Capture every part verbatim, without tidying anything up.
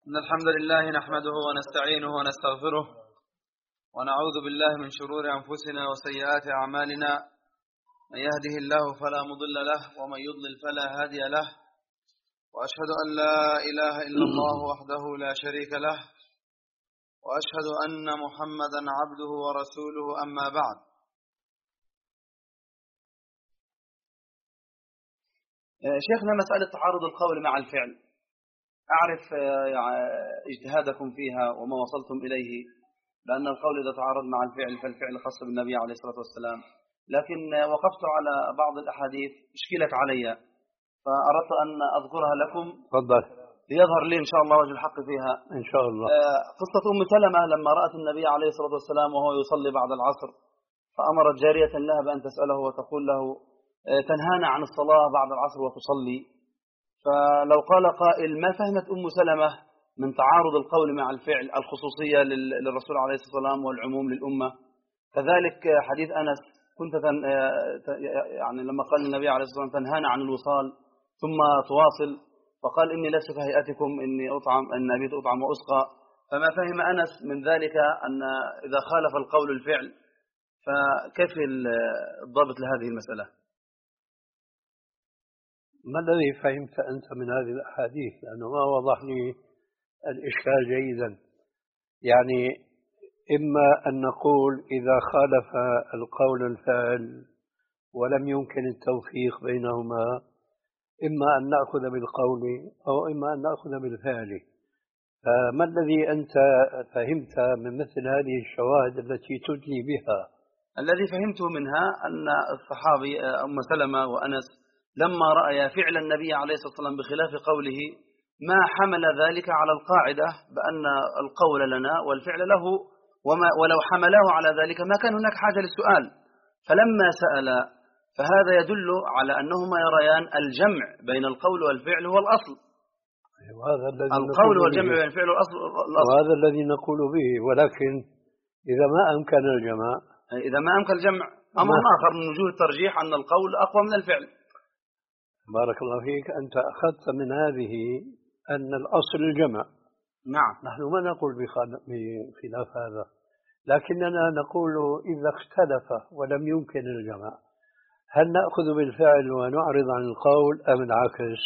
إن الحمد لله نحمده ونستعينه ونستغفره ونعوذ بالله من شرور أنفسنا وسيئات أعمالنا. من يهده الله فلا مضل له ومن يضلل فلا هادي له، وأشهد أن لا إله إلا الله وحده لا شريك له، وأشهد أن محمدا عبده ورسوله. أما بعد، شيخنا مسألة تعارض القول مع الفعل، أعرف اجتهادكم فيها وما وصلتم إليه، لأن القول إذا تعارض مع الفعل فالفعل خاص بالنبي عليه الصلاة والسلام، لكن وقفت على بعض الأحاديث اشكلت علي فأردت أن أذكرها لكم. تفضل. ليظهر لي إن شاء الله وجه الحق فيها إن شاء الله. قصة أم سلمة لما رأت النبي عليه الصلاة والسلام وهو يصلي بعد العصر، فأمرت جارية لها بأن تسأله وتقول له تنهانا عن الصلاة بعد العصر وتصلي. فلو قال قائل ما فهمت أم سلمة من تعارض القول مع الفعل الخصوصية للرسول عليه الصلاة والسلام والعموم للأمة؟ كذلك حديث أنس، كنت يعني لما قال النبي عليه الصلاة والسلام تنهانا عن الوصال ثم تواصل، فقال إني لست كهيئتكم، إني أطعم أن أبيت أطعم وأسقى. فما فهم أنس من ذلك أن إذا خالف القول الفعل، فكيف الضابط لهذه المسألة؟ ما الذي فهمت أنت من هذه الأحاديث؟ لأنه ما وضح لي الإشكال جيدا. يعني إما أن نقول إذا خالف القول الفعل ولم يمكن التوفيق بينهما، إما أن نأخذ بالقول أو إما أن نأخذ بالفعل. فما الذي أنت فهمت من مثل هذه الشواهد التي تدلي بها؟ الذي فهمته منها أن الصحابي أم سلمة وأنس لما رأى فعل النبي عليه الصلاة والسلام بخلاف قوله ما حمل ذلك على القاعدة بأن القول لنا والفعل له، وما ولو حمله على ذلك ما كان هناك حاجة للسؤال. فلما سأل فهذا يدل على أنهما يريان الجمع بين القول والفعل هو الأصل. وهذا الذي القول والجمع بين الفعل والأصل الأصل. وهذا الذي نقول به. ولكن إذا ما أمكن الجمع إذا ما أمكن الجمع أمر آخر من وجوه الترجيح أن القول أقوى من الفعل. بارك الله فيك. أنت أخذت من هذه أن الأصل الجمع. نعم. نحن ما نقول بخلاف هذا، لكننا نقول إذا اختلف ولم يمكن الجمع، هل نأخذ بالفعل ونعرض عن القول أم العكس؟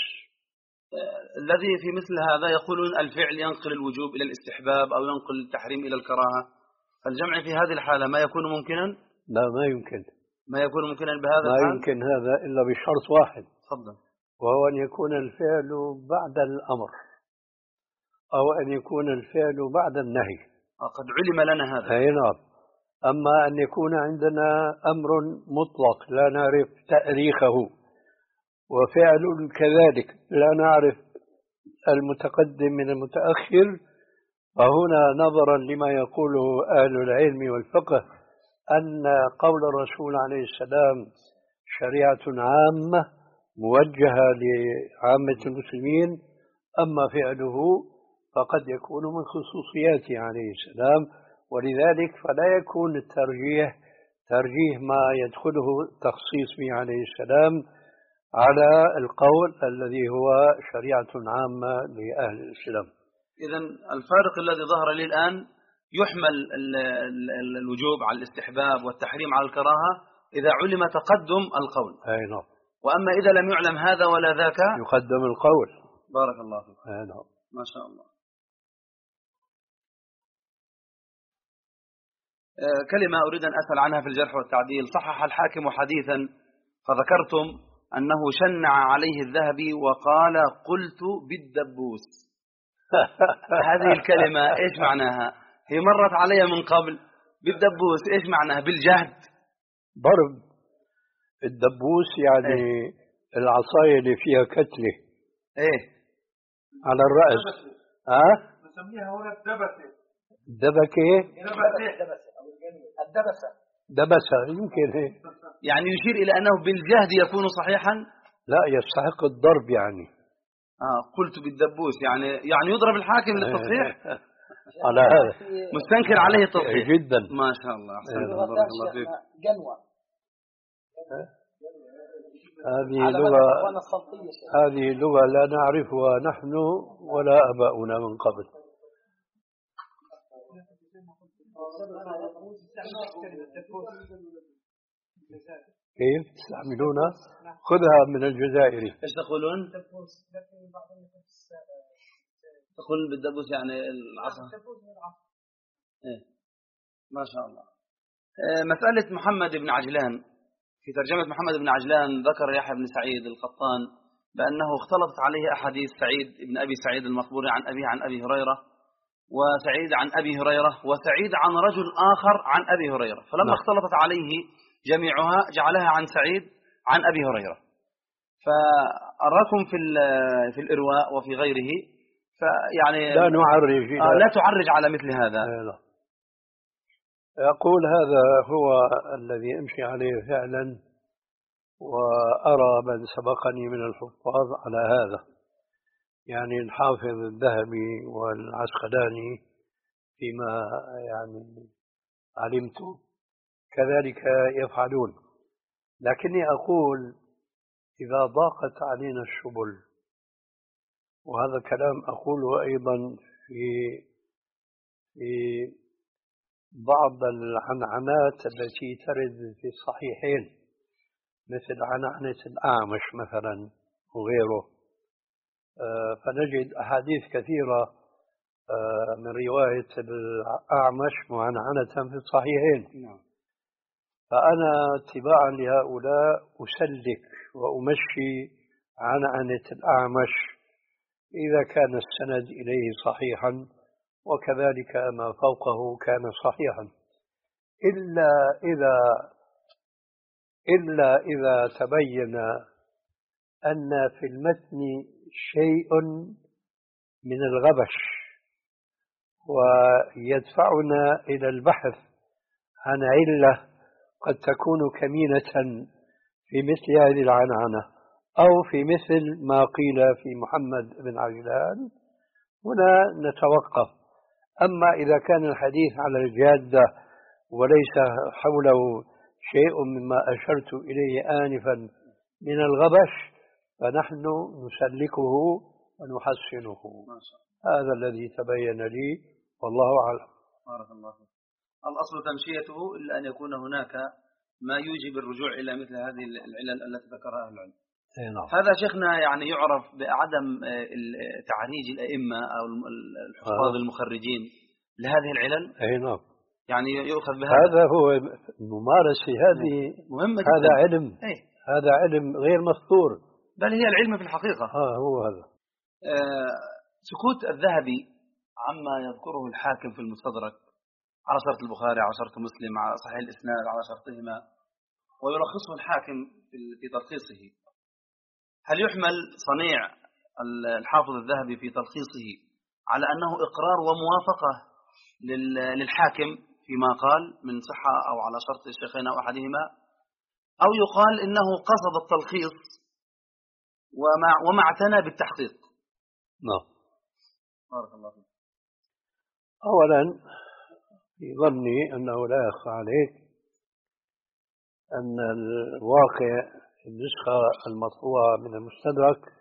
الذي في مثل هذا يقولون الفعل ينقل الوجوب إلى الاستحباب أو ينقل التحريم إلى الكراهة، فالجمع في هذه الحالة ما يكون ممكنا؟ لا، ما يمكن. ما يكون ممكنا بهذا ما الحال؟ يمكن هذا إلا بشرط واحد. تفضل. وهو أن يكون الفعل بعد الأمر أو أن يكون الفعل بعد النهي. قد علم لنا هذا. أي نعم. أما أن يكون عندنا أمر مطلق لا نعرف تأريخه، وفعل كذلك لا نعرف المتقدم من المتأخر، فهنا نظرا لما يقوله أهل العلم والفقه أن قول الرسول عليه السلام شريعة عامة موجهة لعامة المسلمين، أما فعله فقد يكون من خصوصياته عليه السلام، ولذلك فلا يكون الترجيح ترجيح ما يدخله تخصيص به عليه السلام على القول الذي هو شريعة عامة لأهل الإسلام. إذن الفارق الذي ظهر لي الآن يحمل الوجوب على الاستحباب والتحريم على الكراهة إذا علم تقدم القول. أي نعم. وأما إذا لم يعلم هذا ولا ذاك يقدم القول. بارك الله فيك. أي نعم. ما شاء الله. كلمة أريد أن أسأل عنها في الجرح والتعديل. صحح الحاكم حديثا فذكرتم أنه شنع عليه الذهبي وقال قلت بالدبوس. هذه الكلمة إيش معناها؟ هي مرت علي من قبل. بالدبوس إيش معناها؟ بالجهد. ضرب. الدبوس يعني إيه؟ العصاية اللي فيها كتلة. إيه؟ على الرأس. ها؟ نسميها هنا الدبسة. دبكة. دبسة. الدبسة. دبسة يمكن هي. يعني يشير إلى أنه بالجهد يكون صحيحا؟ لا، يستحق الضرب يعني. آه قلت بالدبوس يعني يعني يضرب الحاكم للتصحيح. على هذا مستنكر عليه التصحيح جدا. ما شاء الله. أحسنتم. بارك الله فيك. جنوة. هذه على لغة مذهب الإخوان السلطية. هذه لغة لا نعرفها نحن ولا آباؤنا من قبل. كيف تستعملونها؟ خذها من الجزائري. ايش تقولون؟ تقولون بالدبوس يعني العصا. إيه؟ ما شاء الله. مسألة محمد بن عجلان، في ترجمة محمد بن عجلان ذكر يحيى بن سعيد القطان بأنه اختلطت عليه أحاديث سعيد بن أبي سعيد المقبوري عن أبيه عن أبي هريرة، وسعيد عن أبي هريرة، وسعيد عن رجل آخر عن أبي هريرة، فلما نعم. اختلطت عليه جميعها جعلها عن سعيد عن أبي هريرة. فأراكم في في الإرواء وفي غيره فيعني لا نعرج آه لا تعرج على مثل هذا. لا. أقول هذا هو الذي أمشي عليه فعلا، وأرى من سبقني من الحفاظ على هذا، يعني الحافظ الذهبي والعسقلاني فيما يعني علمت كذلك يفعلون. لكني أقول إذا ضاقت علينا السبل، وهذا كلام أقوله أيضا في في بعض العنعنات التي ترد في الصحيحين مثل عنعنة الأعمش مثلا وغيره، فنجد أحاديث كثيرة من رواية الأعمش معنعنة في الصحيحين. فأنا اتباعا لهؤلاء أسلك وأمشي عنعنة الأعمش إذا كان السند إليه صحيحا، وكذلك ما فوقه كان صحيحا، إلا إذا إلا إذا تبين أن في المتن شيء من الغبش ويدفعنا إلى البحث عن علة قد تكون كمينة في مثل هذه العنعنة أو في مثل ما قيل في محمد بن عجلان، هنا نتوقف. أما إذا كان الحديث على الجادة وليس حوله شيء مما أشرت إليه آنفا من الغبش فنحن نسلكه ونحسنه. هذا الذي تبين لي والله أعلم. بارك الله فيك. الأصل تمشيته إلا أن يكون هناك ما يوجب الرجوع إلى مثل هذه العلل التي ذكرها أهل العلم. نعم. هذا شيخنا يعني يعرف بعدم تعريج الأئمة أو الحفاظ آه. المخرجين لهذه العلل. أي نعم. يعني يؤخذ بهذا. هذا هو الممارسة، هذه مهمة هذا جدا. علم. أي. هذا علم غير مسطور، بل هي العلم في الحقيقة. آه هو هذا. آه سكوت الذهبي عما يذكره الحاكم في المستدرك على شرط البخاري على شرط مسلم على صحيح الإسناد على شرطهما، ويلخصه الحاكم في تلخيصه، هل يحمل صنيع الحافظ الذهبي في تلخيصه على أنه إقرار وموافقة للحاكم فيما قال من صحة أو على شرط الشيخين أو أحدهما، أو يقال إنه قصد التلخيص وما وما اعتنى بالتحقيق؟ نعم. بارك الله فيك. أولا في ظني أنه لا يخفى عليك أن الواقع في النسخة المطبوعة من المستدرك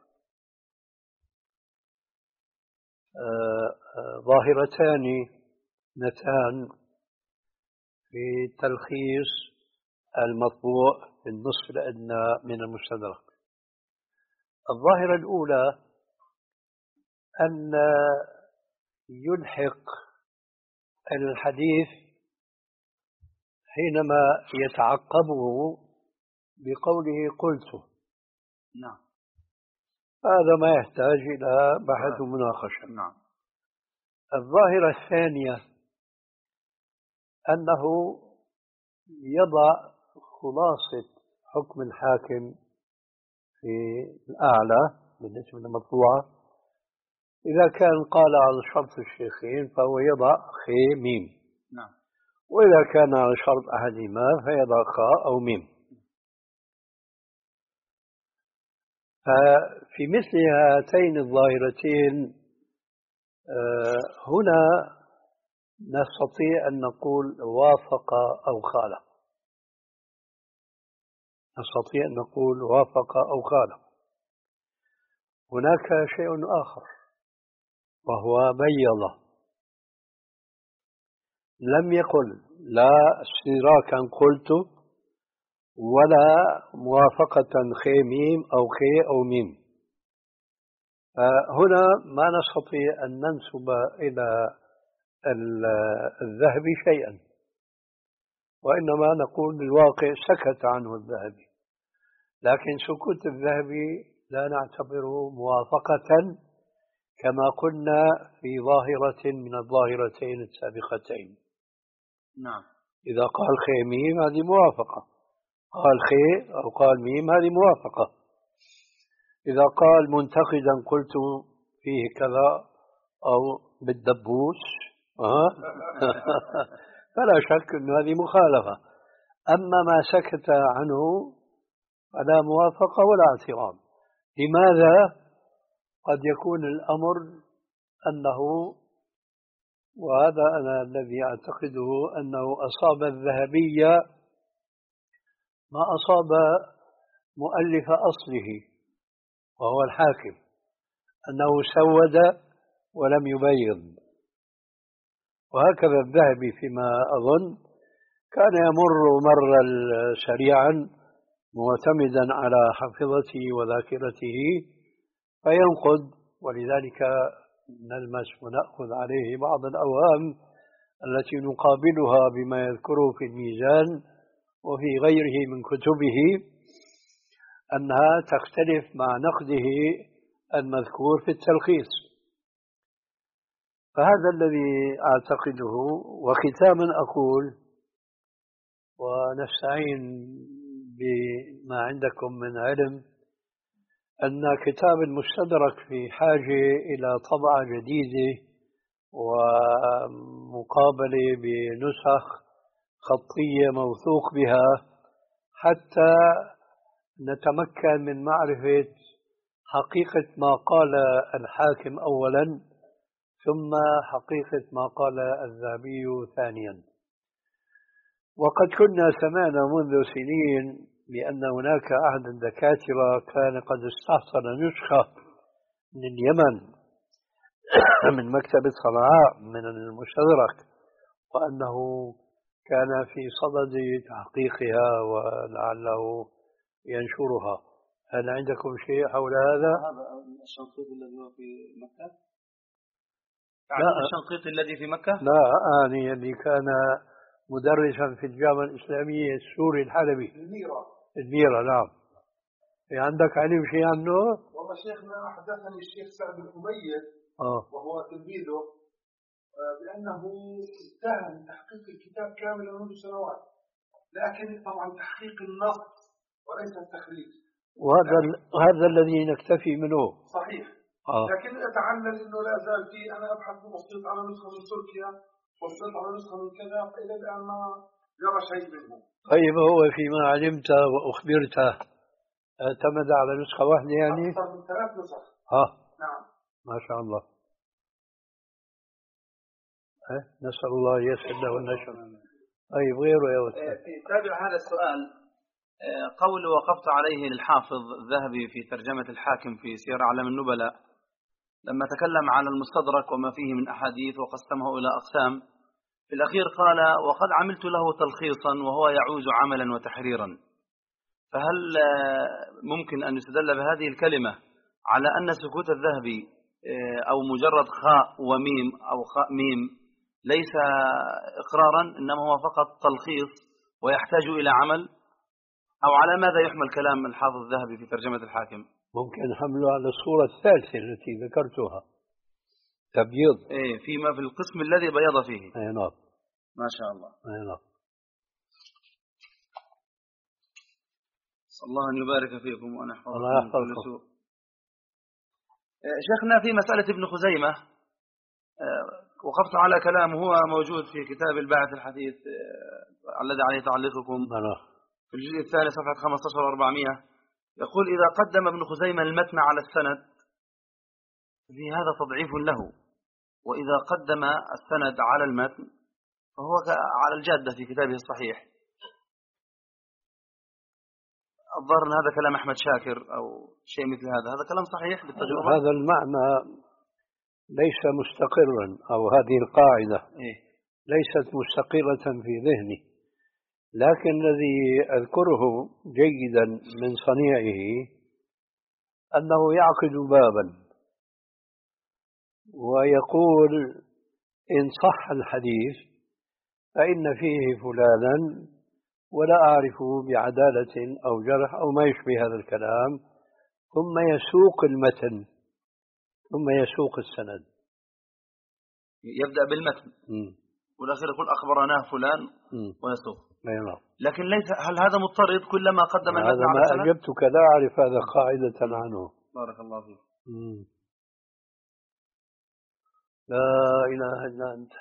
ظاهرتان نتان في تلخيص المطبوع في النصف الأدنى من المستدرك. الظاهرة الأولى أن يلحق الحديث حينما يتعقبه بقوله قلت. نعم. هذا ما يحتاج إلى بحث ومناقشة. نعم. الظاهرة الثانية أنه يضع خلاصة حكم الحاكم في الأعلى بالنسبة للمطبوعة، إذا كان قال على شرط الشيخين فهو يضع خي ميم. نعم. وإذا كان على شرط أحدهما فيضع خاء أو ميم. ففي مثل هاتين الظاهرتين هنا نستطيع أن نقول وافق أو خالف. نستطيع أن نقول وافق أو خالف. هناك شيء آخر وهو بيض، لم يقل لا اشتراكا قلت ولا موافقة خي ميم أو خي أو ميم. هنا ما نستطيع أن ننسب إلى الذهبي شيئا، وإنما نقول بالواقع سكت عنه الذهبي، لكن سكوت الذهبي لا نعتبره موافقة كما قلنا في ظاهرة من الظاهرتين السابقتين. نعم. إذا قال خي ميم هذه موافقة، قال خي أو قال ميم هذه موافقة. إذا قال منتقدا قلت فيه كذا أو بالدبوس أه؟ فلا شك أن هذه مخالفة. أما ما سكت عنه فلا موافقة ولا اعتراض. لماذا؟ قد يكون الأمر أنه، وهذا أنا الذي أعتقده، أنه أصاب الذهبية ما أصاب مؤلف أصله وهو الحاكم، أنه سود ولم يبيض. وهكذا الذهبي فيما أظن كان يمر مرا سريعا معتمدا على حفظته وذاكرته فينقد، ولذلك نلمس ونأخذ عليه بعض الأوهام التي نقابلها بما يذكره في الميزان وفي غيره من كتبه أنها تختلف مع نقده المذكور في التلخيص. فهذا الذي أعتقده. وختاما أقول، ونستعين بما عندكم من علم، أن كتاب المستدرك في حاجة إلى طبعة جديدة ومقابلة بنسخ خطية موثوق بها حتى نتمكن من معرفة حقيقة ما قال الحاكم أولا ثم حقيقة ما قال الذهبي ثانيا. وقد كنا سمعنا منذ سنين بأن هناك أحد الدكاترة كان قد استحصل نسخة من اليمن من مكتبة صنعاء من المستدرك، وأنه كان في صدد تحقيقها ولعله ينشرها. هل عندكم شيء حول هذا؟ هذا الشنقيطي الذي هو في مكة؟ لا الشنقيطي الذي في مكة؟ لا، آني اللي كان مدرسا في الجامعة الإسلامية السوري الحلبي. الميرة. الميرة، نعم. عندك علم شيء عنه؟ والله شيخنا حدثني الشيخ سعد الأمية آه. وهو تلميذه بأنه انتهى من تحقيق الكتاب كاملا منذ سنوات، لكن طبعا تحقيق النص وليس التخريج، وهذا هذا الذي نكتفي منه. صحيح. آه. لكن أتعلل أنه لا زال في، أنا أبحث وصلت على نسخة من تركيا، وصلت على نسخة من كذا، فإلى الآن ما يرى شيء منه. طيب، هو فيما علمت وأخبرت اعتمد على نسخة واحدة يعني؟ أكثر من ثلاث نسخ. ها. نعم. ما شاء الله. أه؟ نسأل الله يسر له النشر. طيب، غيره يا أستاذ. في تابع هذا السؤال قول وقفت عليه للحافظ الذهبي في ترجمة الحاكم في سير أعلام النبلاء لما تكلم على المستدرك وما فيه من أحاديث وقسمه إلى أقسام. في الأخير قال: وقد عملت له تلخيصا وهو يعوز عملا وتحريرا. فهل ممكن أن يستدل بهذه الكلمة على أن سكوت الذهبي أو مجرد خاء وميم أو خاء ميم ليس إقرارا، إنما هو فقط تلخيص ويحتاج إلى عمل؟ أو على ماذا يحمل كلام الحافظ الذهبي في ترجمة الحاكم؟ ممكن حمله على الصورة الثالثة التي ذكرتها، تبييض. إيه، فيما في القسم الذي بيض فيه. أي نعم. ما شاء الله. أي نعم. صلى الله أن يبارك فيكم وأن يحفظكم الله من كل سوء. شيخنا في مسألة ابن خزيمة وقفت على كلام هو موجود في كتاب الباعث الحديث الذي عليه تعليقكم في الجزء الثالث صفحة خمسة عشر وأربعمائة. يقول: إذا قدم ابن خزيمة المتن على السند في هذا تضعيف له، وإذا قدم السند على المتن فهو على الجادة في كتابه الصحيح. الظاهر أن هذا كلام أحمد شاكر أو شيء مثل هذا، هذا كلام صحيح بالتجربة؟ هذا المعنى ليس مستقرا، أو هذه القاعدة إيه؟ ليست مستقرة في ذهني، لكن الذي أذكره جيدا من صنيعه أنه يعقد بابا ويقول إن صح الحديث فإن فيه فلانا ولا أعرفه بعدالة أو جرح أو ما يشبه هذا الكلام، ثم يسوق المتن ثم يسوق السند، يبدأ بالمتن م. والأخير يقول أخبرناه فلان م. ويسوق. نعم. لكن ليس، هل هذا مضطرد كلما قدم المتن هذا على ما السند؟ أجبتك، لا أعرف هذا قاعدة عنه. بارك الله فيك. م. لا إله إلا أنت.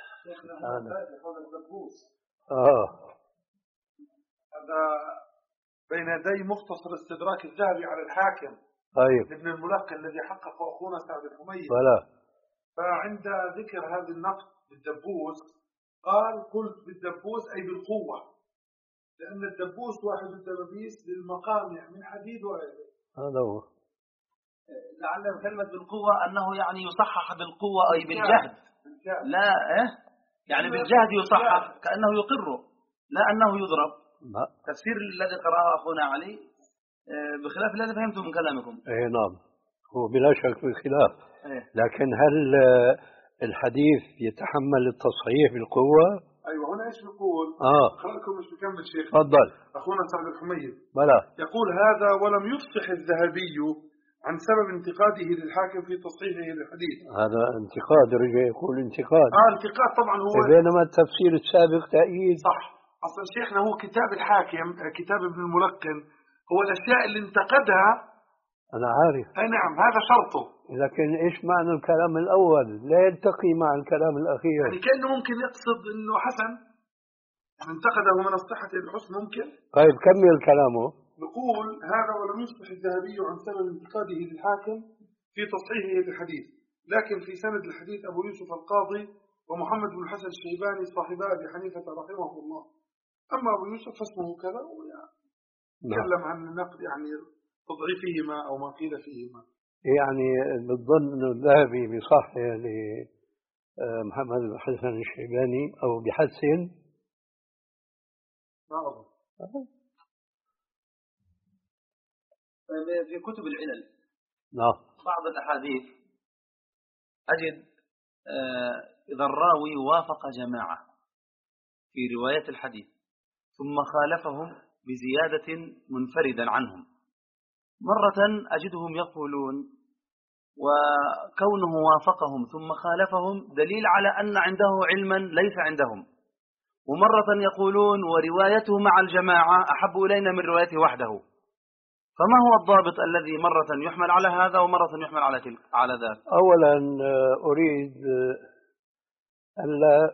آه. هذا بين يدي مختصر استدراك الذهبي على الحاكم طيب. ابن الملقن الذي حقق أخونا سعد الحميد. ولا. فعند ذكر هذه النقد بالدبوس قال قلت بالدبوس أي بالقوة، لأن الدبوس واحد الدبابيس للمقامع من حديد وغيره. هذا هو. لعل كلمة بالقوة أنه يعني يصحح بالقوة أي بالجهد. لا إيه؟ يعني بالجهد يصحح كأنه يقر، لا أنه يضرب. لا. تفسير الذي قرأه أخونا علي بخلاف الذي فهمته من كلامكم. إيه نعم، هو بلا شك بخلاف. إيه؟ لكن هل الحديث يتحمل التصحيح بالقوة؟ أيوة، هنا إيش بيقول؟ آه. خليكم مش بكمل شيخ. تفضل. أخونا سعد الحميد. بلى. يقول هذا ولم يفصح الذهبي عن سبب انتقاده للحاكم في تصحيحه للحديث. هذا انتقاد، رجع يقول انتقاد. آه انتقاد طبعا هو. بينما التفسير السابق تأييد. صح. أصلا شيخنا هو كتاب الحاكم، كتاب ابن الملقن، هو الأشياء اللي انتقدها. أنا عارف. أي نعم، هذا شرطه. لكن إيش معنى الكلام الأول؟ لا يلتقي مع الكلام الأخير. يعني كأنه ممكن يقصد إنه حسن انتقده من الصحة الحسن ممكن. طيب كمل كلامه. نقول هذا ولم يصبح الذهبي عن سبب انتقاده للحاكم في تصحيحه للحديث، لكن في سند الحديث أبو يوسف القاضي ومحمد بن الحسن الشيباني صاحبا أبي حنيفة رحمه الله. أما أبو يوسف فاسمه كذا ويتكلم عن النقد يعني تضعيفهما أو ما قيل فيهما. يعني بالظن أن الذهبي بصح لمحمد بن الحسن الشيباني أو بحسن ما أظن. في كتب العلل نعم. بعض الأحاديث أجد إذا الراوي وافق جماعة في رواية الحديث ثم خالفهم بزيادة منفردا عنهم، مرة أجدهم يقولون وكونه وافقهم ثم خالفهم دليل على أن عنده علما ليس عندهم، ومرة يقولون وروايته مع الجماعة أحب إلينا من روايته وحده. فما هو الضابط الذي مرة يحمل على هذا ومرة يحمل على تلك على ذاك؟ أولا أريد ألا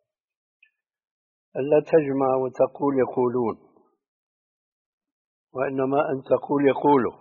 ألا تجمع وتقول يقولون، وإنما أن تقول يقوله.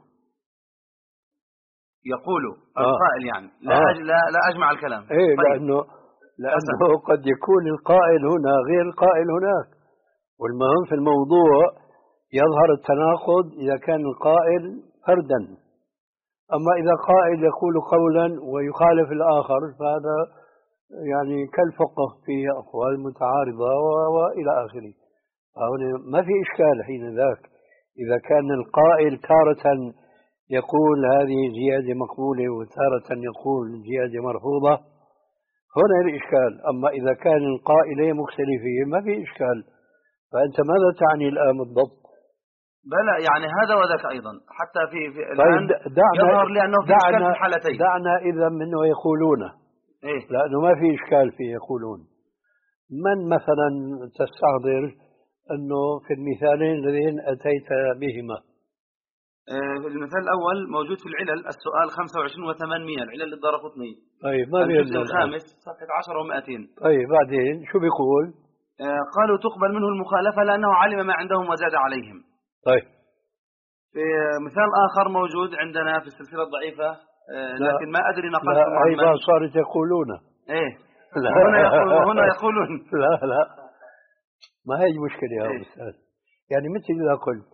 يقول آه. القائل يعني لا, آه. أج... لا لا أجمع الكلام. إيه طيب. لأنه لأنه قد يكون القائل هنا غير القائل هناك، والمهم في الموضوع يظهر التناقض إذا كان القائل فردا، أما إذا قائل يقول قولا ويخالف الآخر فهذا يعني كالفقه في أقوال متعارضة وإلى آخره. فهنا ما في إشكال حين ذاك إذا كان القائل تارة يقول هذه زيادة مقبولة وتارة يقول زيادة مرفوضة، هنا الإشكال. أما إذا كان القائلين مختلفين ما في إشكال. فأنت ماذا تعني الآن بالضبط؟ بلى يعني هذا وذاك أيضا حتى في, في طيب دعنا يظهر لي أنه في دعنا إشكال في الحالتين. دعنا إذا منه يقولون إيه؟ لأنه ما في إشكال فيه يقولون. من مثلا تستحضر أنه في المثالين الذين أتيت بهما؟ في المثال الأول موجود في العلل السؤال خمسة وعشرين وثمانمائة العلل الدارقطني. طيب ما الجزء الخامس صفحة عشرة ومائتين. طيب بعدين شو بيقول؟ آه قالوا تقبل منه المخالفة لأنه علم ما عندهم وزاد عليهم. طيب في مثال آخر موجود عندنا في السلسلة الضعيفة آه لكن ما أدري نقلت لا أيضا صارت يقولون. إيه لا هنا يقول وهنا يقولون. لا لا ما هي مشكلة يا إيه؟ أستاذ. يعني مثل إذا قلت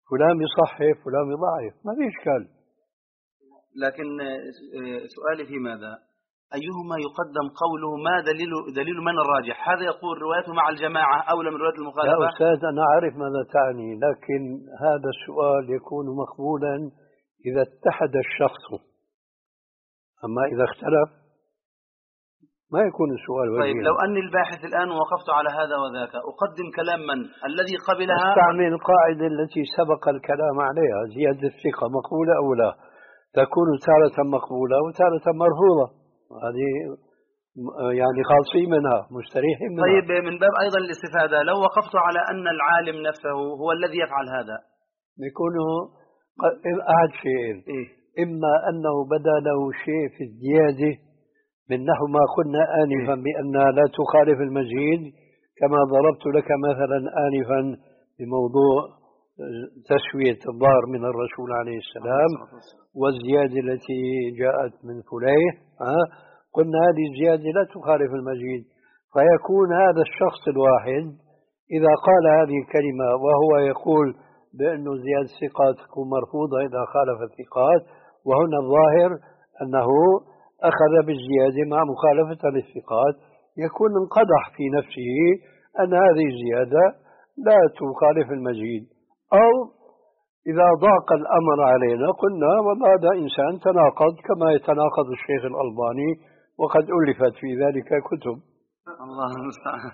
فلان يصحح فلان يضعف، ما في إشكال. لكن سؤالي في ماذا؟ أيهما يقدم قوله؟ ما دليل دليل من الراجح؟ هذا يقول روايته مع الجماعة أولى من رواية المخالفة. يا أستاذ أنا أعرف ماذا تعني، لكن هذا السؤال يكون مقبولا إذا اتحد الشخص، أما إذا اختلف ما يكون السؤال وجيها. طيب لو أني الباحث الآن وقفت على هذا وذاك، أقدم كلام من؟ الذي قبلها؟ استعمل القاعدة التي سبق الكلام عليها، زيادة الثقة مقبولة أو لا، تكون تارة مقبولة وتارة مرفوضة، هذه يعني خالصين منها مستريحين منها. طيب من باب أيضا الاستفادة، لو وقفت على أن العالم نفسه هو الذي يفعل هذا، يكون أحد شيئين، إيه؟ إما أنه بدا له شيء في الزيادة من نحو ما قلنا آنفا بأنها لا تخالف المزيد، كما ضربت لك مثلا آنفا بموضوع تسوية الظهر من الرسول عليه السلام والزيادة التي جاءت من فليه، قلنا هذه الزيادة لا تخالف المزيد، فيكون هذا الشخص الواحد إذا قال هذه الكلمة وهو يقول بأن زيادة الثقات تكون مرفوضة إذا خالف الثقات، وهنا الظاهر أنه أخذ بالزيادة مع مخالفة للثقات، يكون انقدح في نفسه أن هذه الزيادة لا تخالف المزيد. أو إذا ضاق الأمر علينا قلنا والله هذا إنسان تناقض كما يتناقض الشيخ الألباني، وقد ألفت في ذلك كتب. الله المستعان.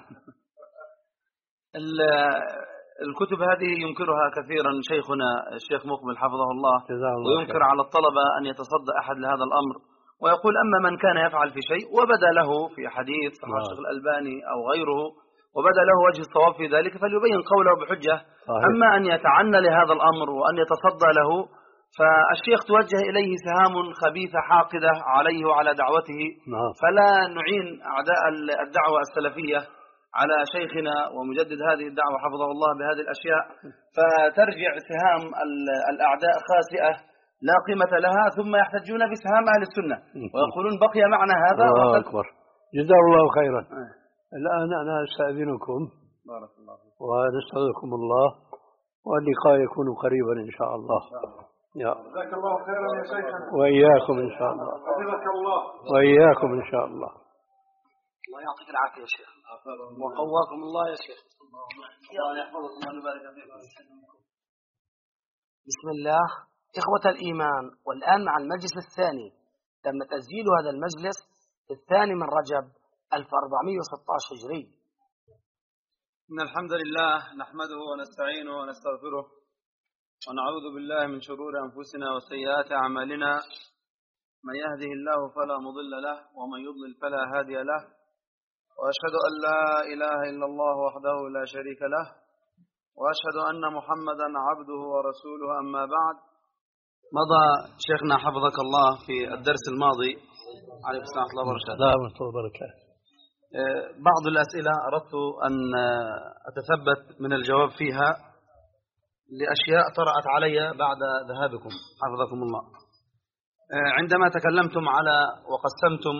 الكتب هذه ينكرها كثيرا شيخنا الشيخ مقبل حفظه الله، وينكر على الطلبة أن يتصدى أحد لهذا الأمر، ويقول أما من كان يفعل في شيء وبدأ له في حديث صحيح الشيخ الألباني أو غيره وبدأ له وجه الصواب في ذلك فليبين قوله بحجة. أما أن يتعنى لهذا الأمر وأن يتصدى له، فالشيخ توجه إليه سهام خبيثة حاقدة عليه وعلى دعوته، فلا نعين أعداء الدعوة السلفية على شيخنا ومجدد هذه الدعوة حفظه الله بهذه الأشياء، فترجع سهام الأعداء خاسئة لا قيمة لها، ثم يحتجون بسهام أهل السنة ويقولون بقي معنا هذا. الله أكبر، جزاه الله خيرا. الآن أنا أستأذنكم بارك الله فيكم ونستودعكم الله، واللقاء يكون قريبا إن شاء الله. يا جزاك الله خيرا يا شيخنا، وإياكم إن شاء الله. حفظك الله وإياكم إن شاء الله. الله يعطيك العافية يا شيخ، وقواكم الله يا شيخ. الله يحفظكم ويبارك فيكم. بسم الله. إخوة الإيمان، والآن مع المجلس الثاني، تم تسجيل هذا المجلس الثاني من رجب ألف وأربعمائة وستة عشر هجري. إن الحمد لله نحمده ونستعينه ونستغفره ونعوذ بالله من شرور أنفسنا وسيئات أعمالنا، من يهده الله فلا مضل له ومن يضلل فلا هادي له، وأشهد أن لا إله إلا الله وحده لا شريك له، وأشهد أن محمدا عبده ورسوله. أما بعد، مضى شيخنا حفظك الله في الدرس الماضي عليه السلام ورحمة الله وبركاته بعض الأسئلة أردت أن أتثبت من الجواب فيها لأشياء طرأت علي بعد ذهابكم حفظكم الله. عندما تكلمتم على وقسمتم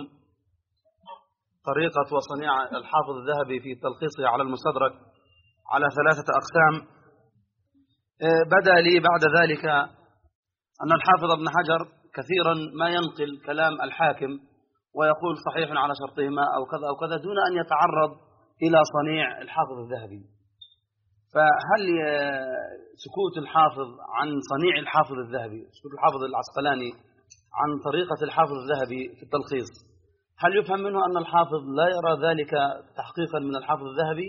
طريقة وصنيع الحافظ الذهبي في تلخيصه على المستدرك على ثلاثة أقسام، بدأ لي بعد ذلك أن الحافظ ابن حجر كثيرا ما ينقل كلام الحاكم ويقول صحيح على شرطهما أو كذا أو كذا دون أن يتعرض إلى صنيع الحافظ الذهبي. فهل سكوت الحافظ عن صنيع الحافظ الذهبي، سكوت الحافظ العسقلاني عن طريقة الحافظ الذهبي في التلخيص، هل يفهم منه أن الحافظ لا يرى ذلك تحقيقا من الحافظ الذهبي؟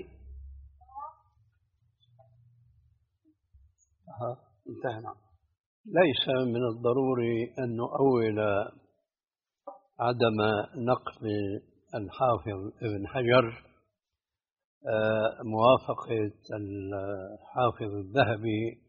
انتهى. نعم. ليس من الضروري أن نؤول عدم نقل الحافظ ابن حجر موافقة الحافظ الذهبي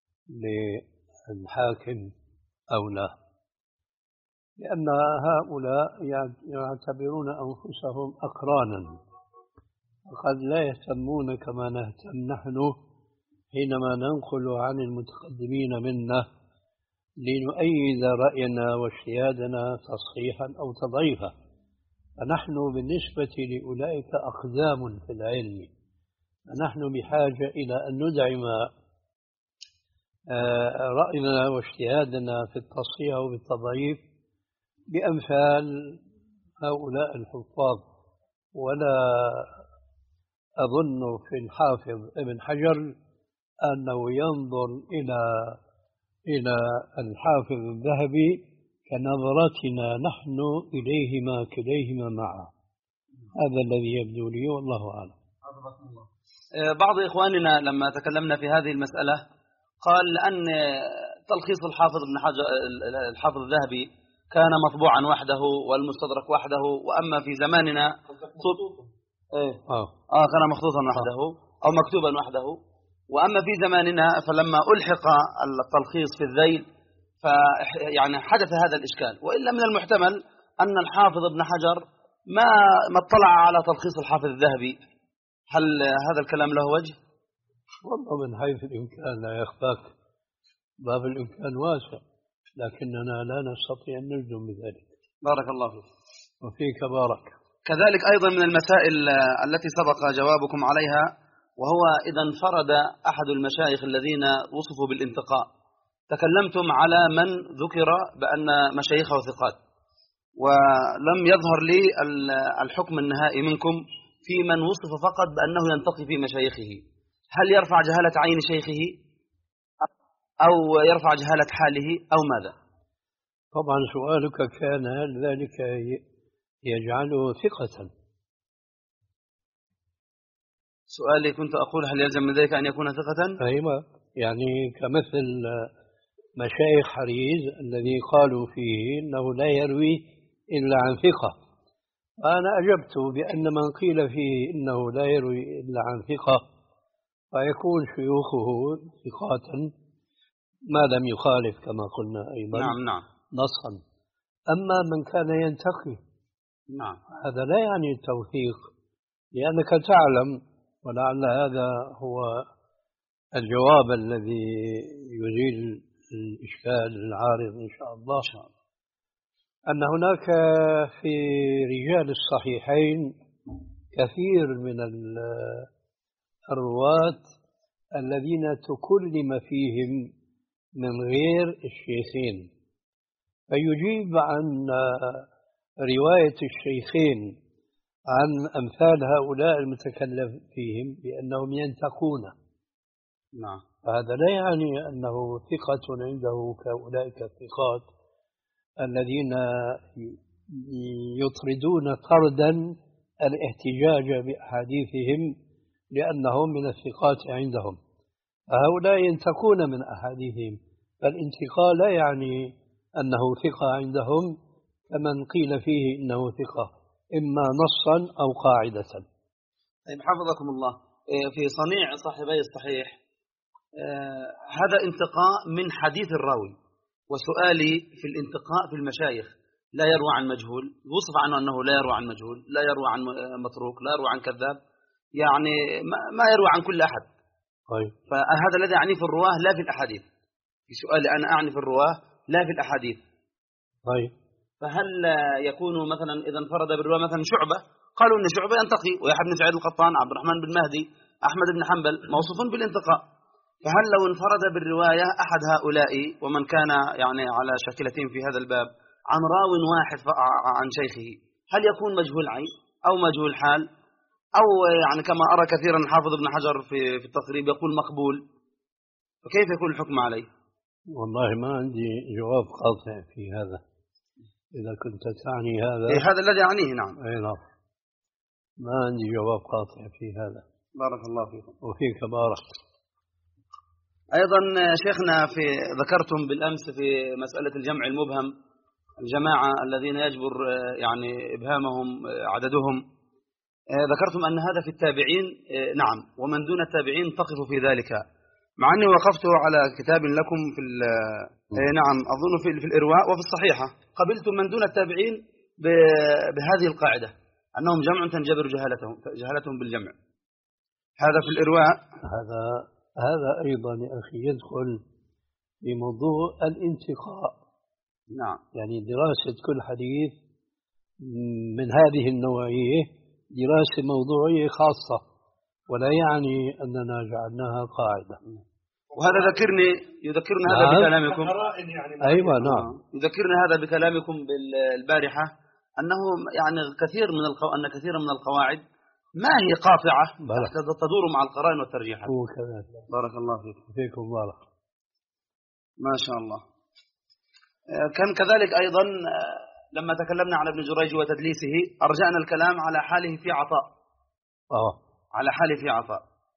للحاكم أو لا، لأن هؤلاء يعتبرون أنفسهم أقرانا، وقد لا يهتمون كما نهتم نحن حينما ننقل عن المتقدمين منا لنؤيد رأينا واجتهادنا تصحيحا أو تضعيفا، فنحن بالنسبة لأولئك أقدام في العلم، فنحن بحاجة إلى أن ندعم رأينا واجتهادنا في التصحيح وبالتضعيف بأمثال هؤلاء الحفاظ، ولا أظن في الحافظ ابن حجر أنه ينظر إلى إلى الحافظ الذهبي كنظرتنا نحن إليهما كليهما معا. هذا الذي يبدو لي والله أعلم. بعض إخواننا لما تكلمنا في هذه المسألة قال أن تلخيص الحافظ ابن حجر الحافظ الذهبي كان مطبوعا وحده والمستدرك وحده، وأما في زماننا إيه آه. آه كان مخطوطا وحده أو مكتوبا وحده، وأما في زماننا فلما ألحق التلخيص في الذيل فيعني حدث هذا الإشكال. وإلا من المحتمل أن الحافظ ابن حجر ما ما اطلع على تلخيص الحافظ الذهبي. هل هذا الكلام له وجه؟ والله من حيث الإمكان لا يخفاك، باب الإمكان واسع، لكننا لا نستطيع أن نجزم بذلك. بارك الله فيك. وفيك بارك. كذلك أيضا من المسائل التي سبق جوابكم عليها، وهو إذا انفرد أحد المشايخ الذين وصفوا بالانتقاء، تكلمتم على من ذكر بأن مشايخه ثقات، ولم يظهر لي الحكم النهائي منكم في من وصف فقط بأنه ينتقي في مشايخه. هل يرفع جهالة عين شيخه أو يرفع جهالة حاله أو ماذا؟ طبعا سؤالك كان هل ذلك يجعله ثقة؟ سؤالي كنت أقول هل يلزم من ذلك أن يكون ثقة؟ أيوة، يعني كمثل مشايخ حريز الذي قالوا فيه إنه لا يروي إلا عن ثقة. أنا أجبت بأن من قيل فيه إنه لا يروي إلا عن ثقة فيكون شيوخه ثقات ما لم يخالف كما قلنا أيضا نعم نعم نصا. أما من كان ينتقي نعم هذا لا يعني التوثيق، لأنك تعلم، ولعل هذا هو الجواب الذي يزيل الإشكال العارض إن شاء الله، أن هناك في رجال الصحيحين كثير من الرواة الذين تكلم فيهم من غير الشيخين، فيجيب عن رواية الشيخين عن أمثال هؤلاء المتكلم فيهم بأنهم ينتقون. نعم. فهذا لا يعني أنه ثقة عنده كأولئك الثقات الذين يطردون طردا الاحتجاج بأحاديثهم لأنهم من الثقات عندهم، فهؤلاء ينتقون من أحاديثهم، فالانتقاء لا يعني أنه ثقة عندهم كمن قيل فيه إنه ثقة إما نصا أو قاعدة. طيب حفظكم الله، في صنيع صاحبي الصحيح هذا انتقاء من حديث الراوي، وسؤالي في الانتقاء في المشايخ لا يروى عن مجهول، وصف عنه أنه لا يروى عن مجهول، لا يروى عن متروك، لا يروى عن كذاب، يعني ما يروى عن كل أحد. طيب. فهذا الذي أعني في الرواه لا في الأحاديث. في سؤالي أنا أعني في الرواه لا في الأحاديث. طيب. فهل يكون مثلا إذا انفرد بالرواه مثلا شعبة، قالوا أن شعبة ينتقي، ويحيى بن سعيد القطان، عبد الرحمن بن مهدي، أحمد بن حنبل موصوفون بالانتقاء، فهل لو انفرد بالرواية أحد هؤلاء ومن كان يعني على شاكلتين في هذا الباب عن راو واحد عن شيخه، هل يكون مجهول عين أو مجهول حال، أو يعني كما أرى كثيرا حافظ ابن حجر في في التقريب يقول مقبول، فكيف يكون الحكم عليه؟ والله ما عندي جواب قاطع في هذا، إذا كنت تعني هذا. إيه هذا الذي أعنيه. نعم. أي نعم، ما عندي جواب قاطع في هذا. بارك الله فيكم. وفيك بارك. أيضا شيخنا في ذكرتم بالأمس في مسألة الجمع المبهم، الجماعة الذين يجبر يعني إبهامهم عددهم، ذكرتم أن هذا في التابعين، نعم، ومن دون التابعين تقف في ذلك، مع أني وقفت على كتاب لكم في نعم أظن في, في الإرواء وفي الصحيحة، قبلتم من دون التابعين بهذه القاعدة أنهم جمع تنجبر جهالتهم جهالتهم بالجمع. هذا في الإرواء. هذا هذا أيضا يا أخي يدخل في موضوع الانتقاء. نعم. يعني دراسة كل حديث من هذه النوعية دراسة موضوعية خاصة، ولا يعني أننا جعلناها قاعدة. وهذا ذكرني يذكرنا هذا نعم. بكلامكم يعني أيوة نعم. يذكرنا هذا بكلامكم بالبارحة أنه يعني كثير من القو... أن كثير من القواعد ما هي قاطعة تدور مع القرائن والترجيحات. هو كذلك. بارك الله فيكم. فيكم بارك. ما شاء الله. كان كذلك أيضا لما تكلمنا عن ابن جريج وتدليسه أرجعنا الكلام على حاله في عطاء. آه. على حاله في عطاء.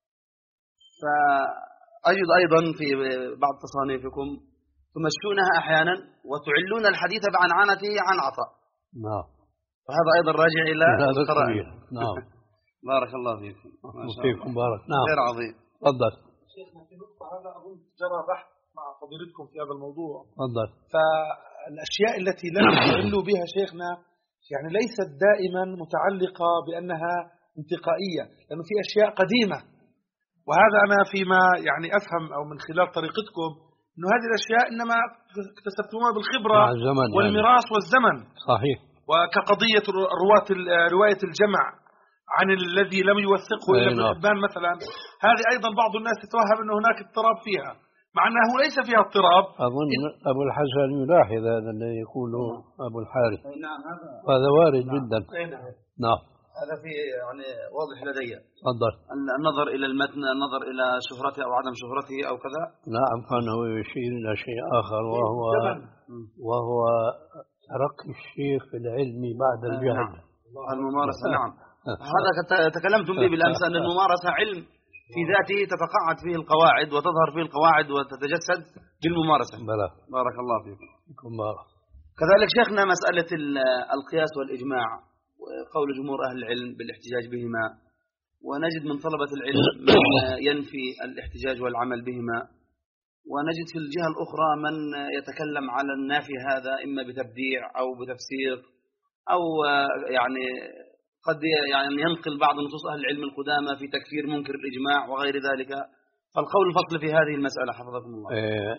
فأجد أيضا في بعض تصانيفكم تمشونها أحيانا وتعلون الحديث بعنعنته عن عطاء. نعم. وهذا أيضا راجع إلى القرائن. نعم. بارك الله فيكم. فيكم بارك. نعم. خير عظيم. تفضل. شيخنا في نقطة هذا أظن جرى بحث مع فضيلتكم في هذا الموضوع. تفضل. فالأشياء التي لم يعلوا بها شيخنا يعني ليست دائما متعلقة بأنها انتقائية، لأنه في أشياء قديمة، وهذا أنا فيما يعني أفهم أو من خلال طريقتكم أنه هذه الأشياء إنما اكتسبتموها بالخبرة والميراث يعني. والزمن. صحيح. وكقضية رواة رواية الجمع عن الذي لم يوثقه إلا ابن حبان مثلا، هذه أيضا بعض الناس يتوهم أن هناك اضطراب فيها، مع أنه ليس فيها اضطراب. أظن أبو الحسن يلاحظ هذا الذي يقوله أبو الحارث. نعم هذا هذا وارد جدا. نعم. هذا في يعني واضح لدي. تفضل. النظر إلى المتن، النظر إلى شهرته أو عدم شهرته أو كذا. نعم. كانه يشير إلى شيء آخر وهو وهو ترقي الشيخ في العلم بعد الجهل. الممارسة. نعم. هذا تكلمتم به بالأمس أن الممارسة علم في ذاته تتقاعد فيه القواعد وتظهر فيه القواعد وتتجسد بالممارسة. بلى. بارك الله فيكم. فيكم بارك. كذلك شيخنا مسألة القياس والإجماع قول جمهور أهل العلم بالاحتجاج بهما، ونجد من طلبة العلم من ينفي الاحتجاج والعمل بهما، ونجد في الجهة الأخرى من يتكلم على النافي هذا إما بتبديع أو بتفسير أو يعني قد يعني ينقل بعض نصوص أهل العلم القدامى في تكفير منكر الإجماع وغير ذلك. فالقول الفصل في هذه المسألة حفظكم الله.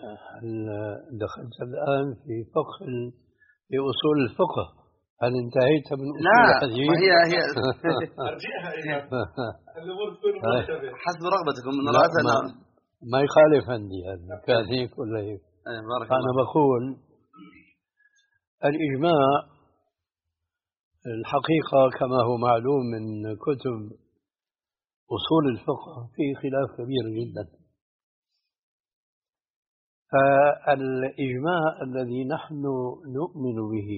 دخلت الآن في فقه في أصول الفقه. هل انتهيت من أصول لا الحديث؟ هي هي أرجعها إلى الأمور تكون مرتبة حسب رغبتكم. من رأسنا ما يخالف عندي هذا كان هيك ولا هيك. أنا بقول الإجماع الحقيقة كما هو معلوم من كتب أصول الفقه فيه خلاف كبير جدا. فالإجماع الذي نحن نؤمن به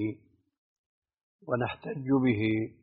ونحتج به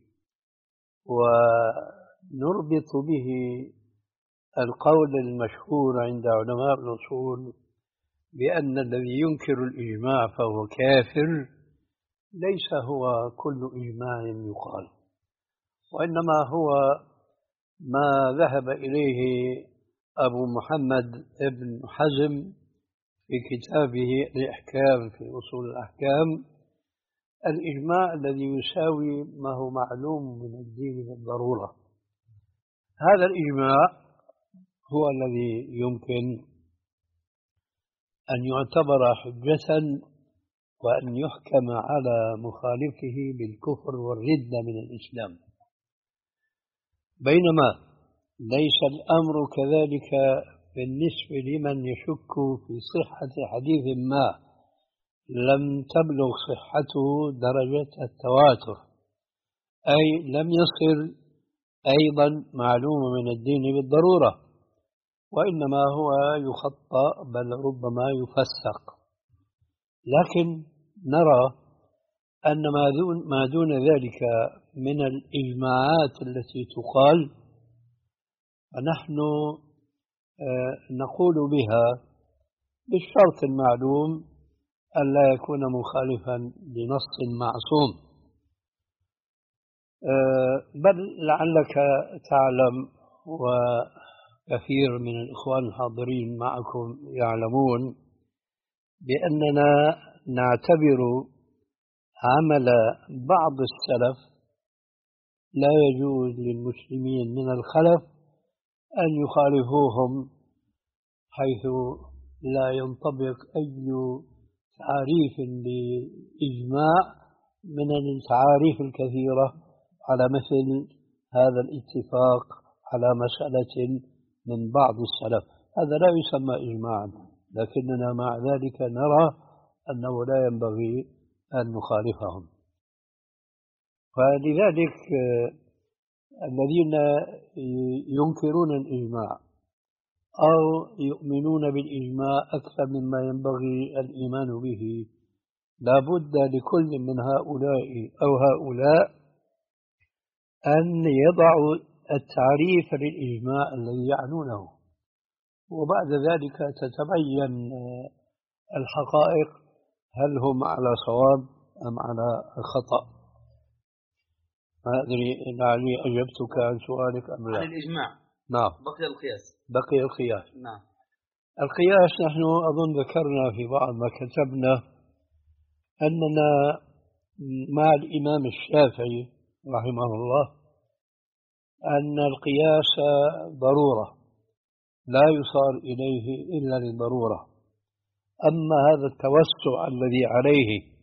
ونربط به القول المشهور عند علماء الأصول بأن الذي ينكر الإجماع فهو كافر، ليس هو كل إجماع يقال، وإنما هو ما ذهب إليه أبو محمد ابن حزم في كتابه الإحكام في أصول الأحكام، الإجماع الذي يساوي ما هو معلوم من الدين بالضرورة. هذا الإجماع هو الذي يمكن أن يعتبر حجة وأن يحكم على مخالفه بالكفر والردة من الإسلام، بينما ليس الأمر كذلك بالنسبة لمن يشك في صحة حديث ما لم تبلغ صحته درجة التواتر، أي لم يصل أيضا معلوم من الدين بالضرورة، وإنما هو يخطأ بل ربما يفسق. لكن نرى أن ما دون, ما دون ذلك من الإجماعات التي تقال فنحن نقول بها بالشرط المعلوم أن لا يكون مخالفا لنص معصوم. بل لعلك تعلم وكثير من الإخوان الحاضرين معكم يعلمون بأننا نعتبر عمل بعض السلف لا يجوز للمسلمين من الخلف أن يخالفوهم، حيث لا ينطبق أي تعريف لإجماع من التعاريف الكثيرة على مثل هذا الاتفاق على مسألة من بعض السلف. هذا لا يسمى إجماعا، لكننا مع ذلك نرى أنه لا ينبغي أن نخالفهم. فلذلك الذين ينكرون الإجماع أو يؤمنون بالإجماع أكثر مما ينبغي الإيمان به لا بد لكل من هؤلاء أو هؤلاء أن يضعوا التعريف للإجماع الذي يعنونه، وبعد ذلك تتبين الحقائق هل هم على صواب أم على خطأ. ما أدري لعلي أجبتك عن سؤالك أم لا. عن الإجماع. نعم. بقي القياس. بقي القياس. نعم. القياس نحن أظن ذكرنا في بعض ما كتبنا أننا مع الإمام الشافعي رحمه الله أن القياس ضرورة لا يصار إليه إلا للضرورة. أما هذا التوسع الذي عليه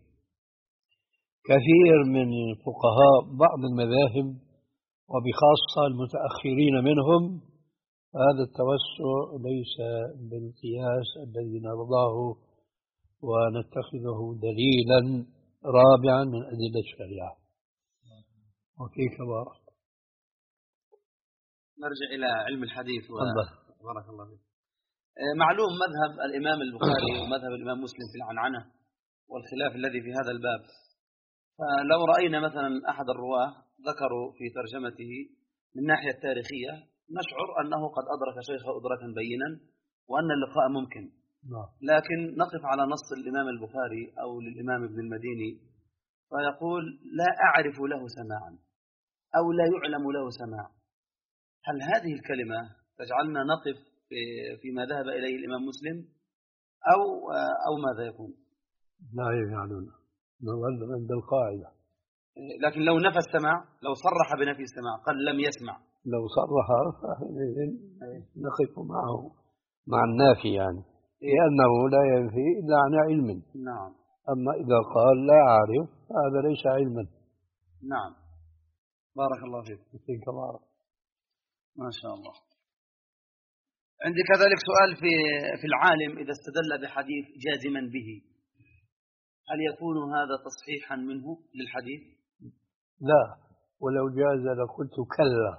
كثير من فقهاء بعض المذاهب وبخاصة المتأخرين منهم، هذا التوسع ليس بالقياس الذي نرضاه ونتخذه دليلا رابعا من أدلة الشريعة. وكيف بارك. نرجع إلى علم الحديث. بارك الله فيك. معلوم مذهب الإمام البخاري ومذهب الإمام مسلم في العنعنة والخلاف الذي في هذا الباب. فلو رأينا مثلا أحد الرواة ذكروا في ترجمته من الناحية التاريخية نشعر أنه قد أدرك شيخه إدراكا بينا وأن اللقاء ممكن. لكن نقف على نص الإمام البخاري أو للإمام ابن المديني فيقول لا أعرف له سماعا أو لا يعلم له سماع. هل هذه الكلمة تجعلنا نقف فيما ذهب إليه الإمام مسلم أو أو ماذا يكون؟ لا يجعلون نظل عند القاعدة. لكن لو نفى السماع، لو صرح بنفي السماع قال لم يسمع، لو صرح فحينئذ نقف معه مع النافي يعني، لأنه لا ينفي إلا عن علم. نعم. أما إذا قال لا أعرف هذا ليس علما. نعم. بارك الله فيك. فيك بارك. ما شاء الله. عندي كذلك سؤال في في العالم إذا استدل بحديث جازما به، هل يكون هذا تصحيحا منه للحديث؟ لا، ولو جاز لقلت كلا.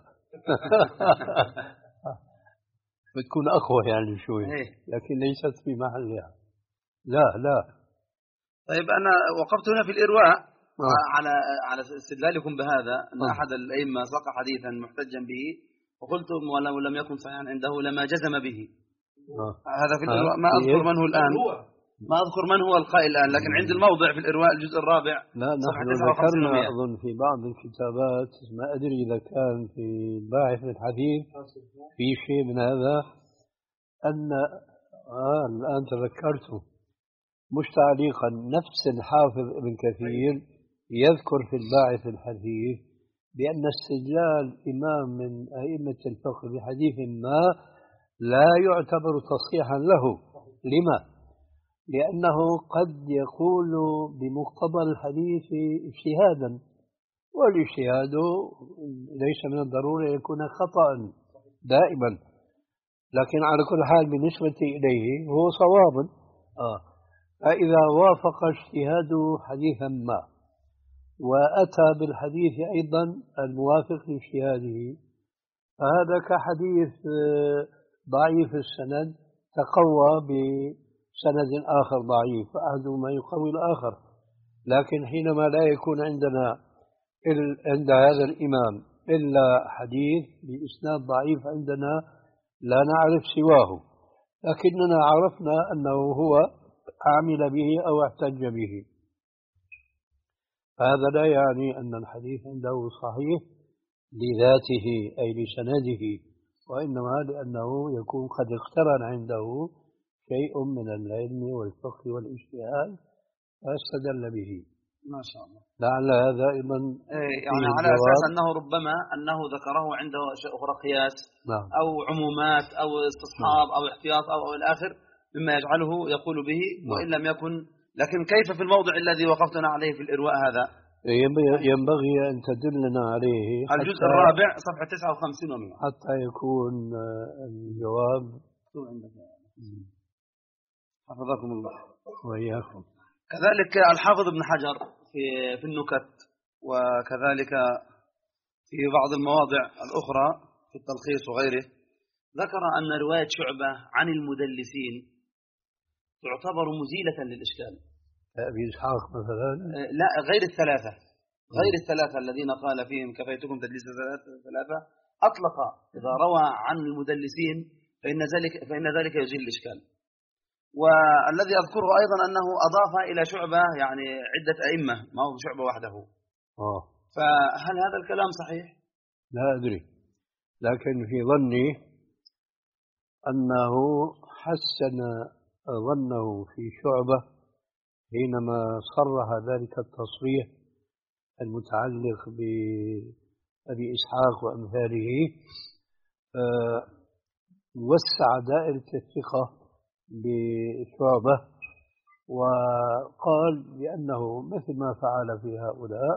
بتكون أقوى يعني شوي، لكن ليست في محلها. لا لا. طيب أنا وقفت هنا في الإرواء آه. على على استدلالكم بهذا أن آه. أحد الأئمة ساق حديثا محتجا به وقلت ولو لم يكن صحيحا عنده لما جزم به. آه. هذا في الإرواء ما أذكر من هو الآن، ما أذكر من هو القائل الآن، لكن عند الموضع في الإرواء الجزء الرابع. لا نحن ذكرنا أظن في بعض الكتابات، ما أدري إذا كان في باحث الحديث في شيء من هذا، أن آه الآن تذكرته مش تعليقا، نفس الحافظ ابن كثير يذكر في الباعث الحديث بأن استدلال إمام من أئمة الفقه بحديث ما لا يعتبر تصحيحا له. لما؟ لأنه قد يقول بمقتضى الحديث اجتهادا، والاجتهاد ليس من الضروري أن يكون خطأ دائما، لكن على كل حال بالنسبة إليه هو صواب. آه. فإذا وافق اجتهاده حديثا ما وأتى بالحديث أيضا الموافق لاجتهاده، فهذا كحديث ضعيف السند تقوى بسند آخر ضعيف، أحدهما يقوي الآخر. لكن حينما لا يكون عندنا عند هذا الإمام إلا حديث بإسناد ضعيف عندنا لا نعرف سواه، لكننا عرفنا أنه هو عمل به أو احتج به، هذا لا يعني أن الحديث عنده صحيح لذاته أي لسنده، وإنما لأنه يكون قد اقترن عنده شيء من العلم والفقه والاجتهاد فاستدل به. ما شاء الله. لعل هذا أيضا يعني على أساس أنه ربما أنه ذكره عنده أشياء أخرى قياس. نعم. أو عمومات أو استصحاب. نعم. أو احتياط أو الآخر مما يجعله يقول به. نعم. وإن لم يكن، لكن كيف في الموضع الذي وقفتنا عليه في الإرواء هذا ينبغي أن تدلنا عليه الجزء الرابع صفحة تسعة وخمسين ومئة حتى يكون الجواب مكتوب عندك حفظكم الله وإياكم. كذلك الحافظ ابن حجر في في النكت، وكذلك في بعض المواضع الأخرى في التلخيص وغيره، ذكر أن رواية شعبة عن المدلسين تعتبر مزيلة للإشكال. أبي إسحاق مثلا؟ لا، غير الثلاثة، غير الثلاثة الذين قال فيهم كفيتكم تدليس ثلاثة، أطلق إذا روى عن المدلسين فإن ذلك فإن ذلك يزيل الإشكال. والذي أذكره أيضا أنه أضاف إلى شعبة يعني عدة أئمة، ما هو شعبة وحده. آه. فهل هذا الكلام صحيح؟ لا أدري، لكن في ظني أنه حسن ظنه في شعبة حينما صرح ذلك التصريح المتعلق بأبي إسحاق وأمثاله، وسع دائرة الثقة بشعبة وقال بأنه مثل ما فعل في هؤلاء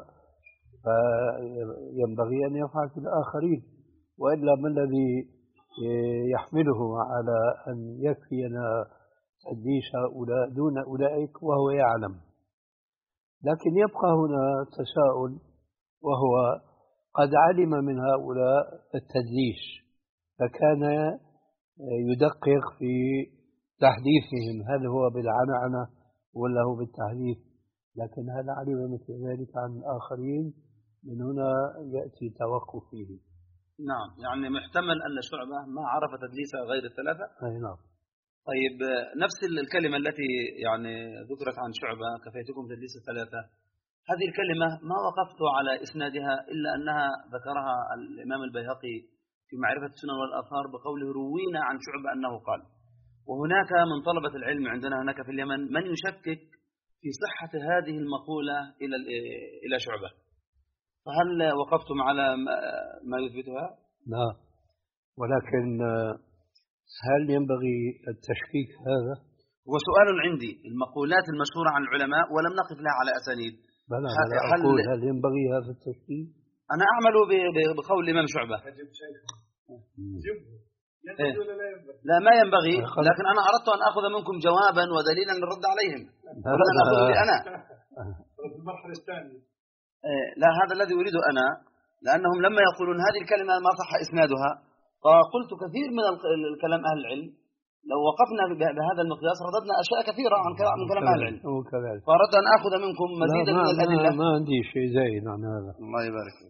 فينبغي أن يفعل في الآخرين، وإلا ما الذي يحمله على أن يكفينا تدليس هؤلاء دون أولئك وهو يعلم. لكن يبقى هنا تساؤل، وهو قد علم من هؤلاء التدليس فكان يدقق في تحديثهم، هل هو بالعنعنة ولا هو بالتحديث، لكن هل علم مثل ذلك عن الآخرين؟ من هنا يأتي توقف فيه. نعم، يعني محتمل أن شعبة ما عرف تدليس غير الثلاثة. أي نعم. طيب، نفس الكلمة التي يعني ذكرت عن شعبة كفيتكم تدليس الثلاثة، هذه الكلمة ما وقفت على إسنادها إلا أنها ذكرها الإمام البيهقي في معرفة السنن والآثار بقوله روينا عن شعبة أنه قال. وهناك من طلبة العلم عندنا هناك في اليمن من يشكك في صحة هذه المقولة إلى إلى شعبة، فهل وقفتم على ما يثبتها؟ لا، ولكن هل ينبغي التشكيك هذا؟ هو سؤال عندي، المقولات المشهورة عن العلماء ولم نقف لها على أسانيد. بلى بلى هل, أقول هل ينبغي هذا التشكيك؟ أنا أعمل بقول الإمام شعبة. إيه؟ لا، ما ينبغي، لكن أنا أردت أن أخذ منكم جوابا ودليلا للرد عليهم. أنا أخذ لي أنا المرحلة الثانية. لا، هذا الذي أريده أنا، لأنهم لما يقولون هذه الكلمة ما صح إسنادها، فقلت كثير من الكلام أهل العلم لو وقفنا بهذا المقياس رددنا أشياء كثيرة عن من كلام أهل العلم، فأردت أن أخذ منكم مزيدا من الأدلة. ما عندي شيء زايد عن هذا. الله يبارك فيك.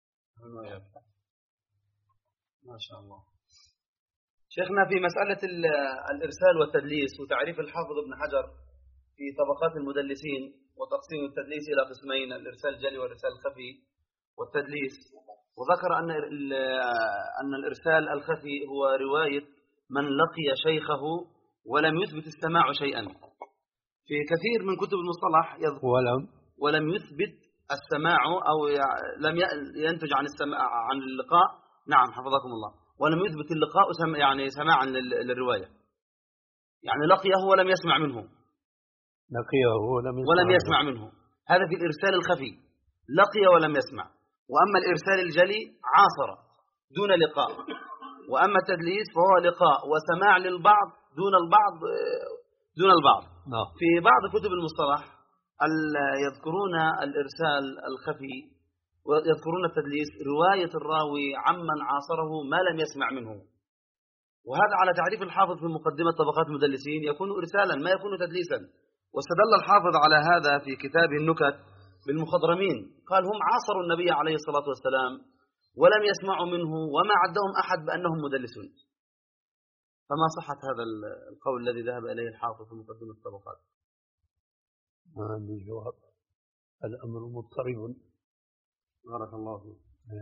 ما شاء الله. شيخنا، في مسألة الإرسال والتدليس وتعريف الحافظ ابن حجر في طبقات المدلسين وتقسيم التدليس إلى قسمين، الإرسال الجلي والإرسال الخفي والتدليس، وذكر أن أن الإرسال الخفي هو رواية من لقي شيخه ولم يثبت السماع شيئا. في كثير من كتب المصطلح يذكر ولم ولم يثبت السماع أو لم ينتج عن السماع عن اللقاء. نعم حفظكم الله. ولم يثبت اللقاء يعني سماعا للرواية، يعني لقيه ولم يسمع منه، لقيه ولم يسمع, ولم يسمع منه. هذا في الإرسال الخفي، لقي ولم يسمع. وأما الإرسال الجلي عاصر دون لقاء. وأما التدليس فهو لقاء وسماع للبعض دون البعض دون البعض. no. في بعض كتب المصطلح يذكرون الإرسال الخفي ويذكرون التدليس رواية الراوي عمن عاصره ما لم يسمع منه، وهذا على تعريف الحافظ في مقدمة طبقات المدلسين يكون إرسالا ما يكون تدليسا. واستدل الحافظ على هذا في كتابه النكت بالمخضرمين، قال هم عاصروا النبي عليه الصلاة والسلام ولم يسمعوا منه وما عدهم أحد بأنهم مدلسون. فما صحة هذا القول الذي ذهب إليه الحافظ في مقدمة الطبقات؟ ما عندي جواب، الأمر مضطرب. بارك الله فيك.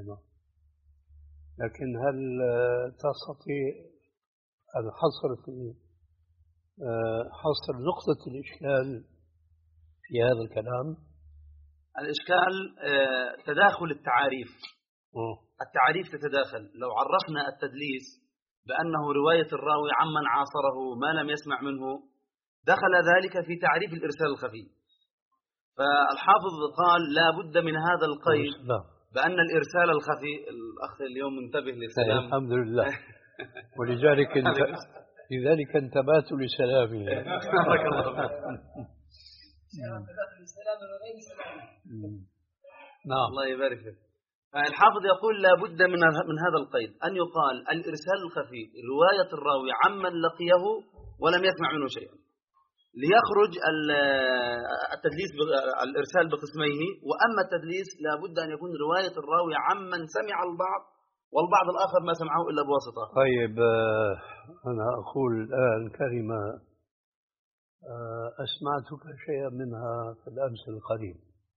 لكن هل تستطيع الحصر في حصر نقطة الإشكال في هذا الكلام؟ الإشكال تداخل التعاريف. أوه. التعاريف تتداخل. لو عرفنا التدليس بأنه رواية الراوي عمن عاصره ما لم يسمع منه دخل ذلك في تعريف الإرسال الخفي. فالحافظ قال لا بد من هذا القيد بأن الإرسال الخفي. الأخ اليوم منتبه للكلام. الحمد لله. ولذلك انت لذلك انتبهت لسلامه. بارك الله فيك. نعم. الله يبارك فيك. الحافظ يقول لا بد من من هذا القيد، أن يقال الإرسال الخفي رواية الراوي عمن لقيه ولم يسمع منه شيئا، ليخرج التدليس الإرسال بقسمين. وأما التدليس لا بد أن يكون رواية الراوي عمن سمع البعض والبعض الآخر ما سمعه إلا بواسطة. طيب أنا أقول الآن كلمة أسمعتك شيئا منها في الأمس القريب،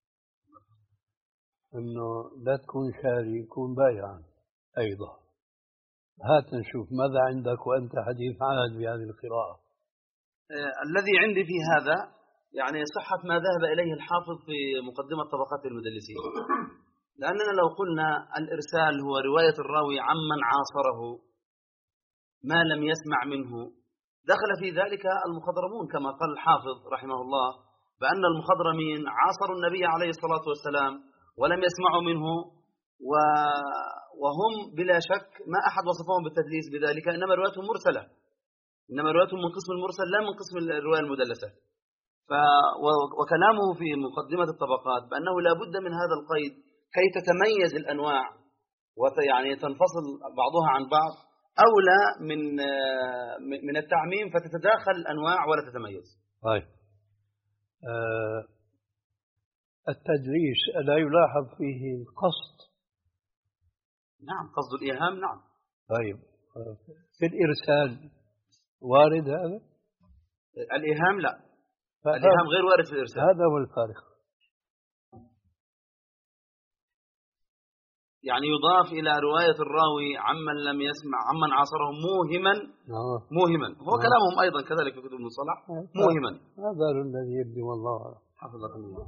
إنه لا تكون شاري، كون بايعا أيضا. هات نشوف ماذا عندك وأنت حديث عهد بهذه القراءة. آه الذي عندي في هذا يعني صحة ما ذهب إليه الحافظ في مقدمة طبقات المدلسين، لأننا لو قلنا الإرسال هو رواية الراوي عمن عاصره ما لم يسمع منه، دخل في ذلك المخضرمون كما قال الحافظ رحمه الله، بأن المخضرمين عاصروا النبي عليه الصلاة والسلام ولم يسمعوا منه، وهم بلا شك ما أحد وصفهم بالتدليس بذلك، إنما روايتهم مرسلة، إنما روايتهم من قسم المرسل لا من قسم الرواية المدلسة. وكلامه في مقدمة الطبقات بأنه لا بد من هذا القيد كي تتميز الأنواع ويعني تنفصل بعضها عن بعض، أولى من من التعميم فتتداخل الأنواع ولا تتميز. طيب أه التدليس لا يلاحظ فيه القصد؟ نعم، قصد الإيهام. نعم. طيب في الإرسال وارد هذا؟ الإيهام لا، الإيهام غير وارد في الإرسال. هذا هو الفارق. يعني يضاف إلى رواية الراوي عمن لم يسمع عمن عاصره موهما. آه. موهما هو آه. كلامهم أيضا كذلك في كتب المصطلح. آه. موهما هذا الذي يبدو والله حفظك الله.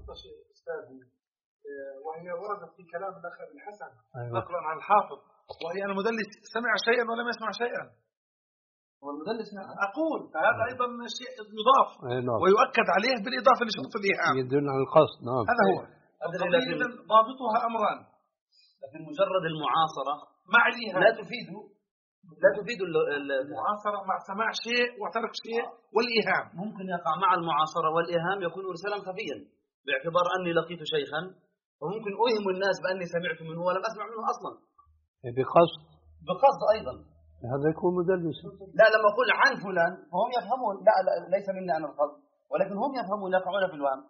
وهي وردت في كلام الأخ الحسن نقلا عن الحافظ، وهي أن المدلس سمع شيئا ولم يسمع شيئا. والمدلس أقول فهذا أيضا شيء يضاف ويؤكد عليه بالإضافة لشرط الإيهام، يدل على القصد. نعم. هذا هو إذن ضابطها أمران. لكن مجرد المعاصرة مع الإيهام لا تفيد لا تفيد المعاصرة مع سماع شيء وترك شيء. والإيهام ممكن يقع مع المعاصرة والإيهام يكون إرسالا خفيا، باعتبار أني لقيت شيخا وممكن أوهم الناس بأني سمعت منه ولم أسمع منه أصلا بقصد. بقصد أيضا هذا يكون مدلس. لا، لما أقول عن فلان فهم يفهمون لا, لا ليس مني أنا القصد، ولكن هم يفهمون يقعون في الوهم.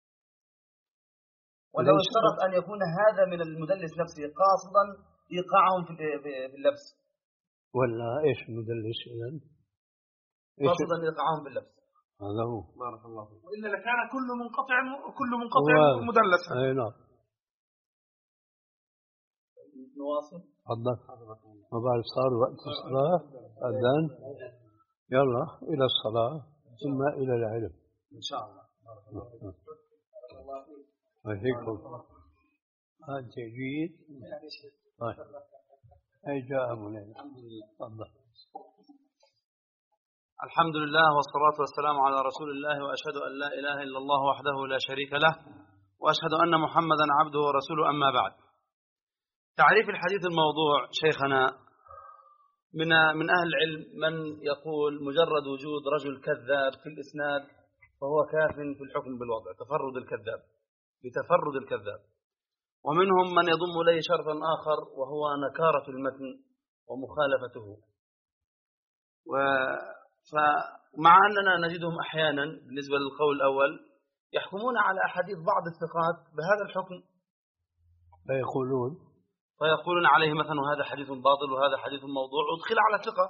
ولو اشترط أن يكون هذا من المدلس نفسه قاصدا إيقاعهم في في اللبس. ولا إيش المدلس إذن؟ قاصدا إيقاعهم في اللبس. هذا هو. بارك الله فيك. وإلا لكان كل منقطع كل منقطع مدلسا. أي نعم. نواصل. تفضل. ما بعد صار وقت الصلاة أذان، يلا إلى الصلاة ثم إلى العلم إن شاء الله. بارك الله فيك. وفيكم. أنت جيد. طيب. أي جاء منين؟ الحمد لله. تفضل. الحمد لله والصلاة والسلام على رسول الله، وأشهد أن لا إله إلا الله وحده لا شريك له، وأشهد أن محمدا عبده ورسوله. أما بعد، تعريف الحديث الموضوع شيخنا من من أهل العلم من يقول مجرد وجود رجل كذاب في الإسناد فهو كاف في الحكم بالوضع، تفرد الكذاب بتفرد الكذاب. ومنهم من يضم إليه شرطا آخر وهو نكارة المتن ومخالفته. و فمع أننا نجدهم أحيانا بالنسبة للقول الأول يحكمون على أحاديث بعض الثقات بهذا الحكم، فيقولون فيقولون عليه مثلا هذا حديث باطل وهذا حديث موضوع، أدخل على الثقة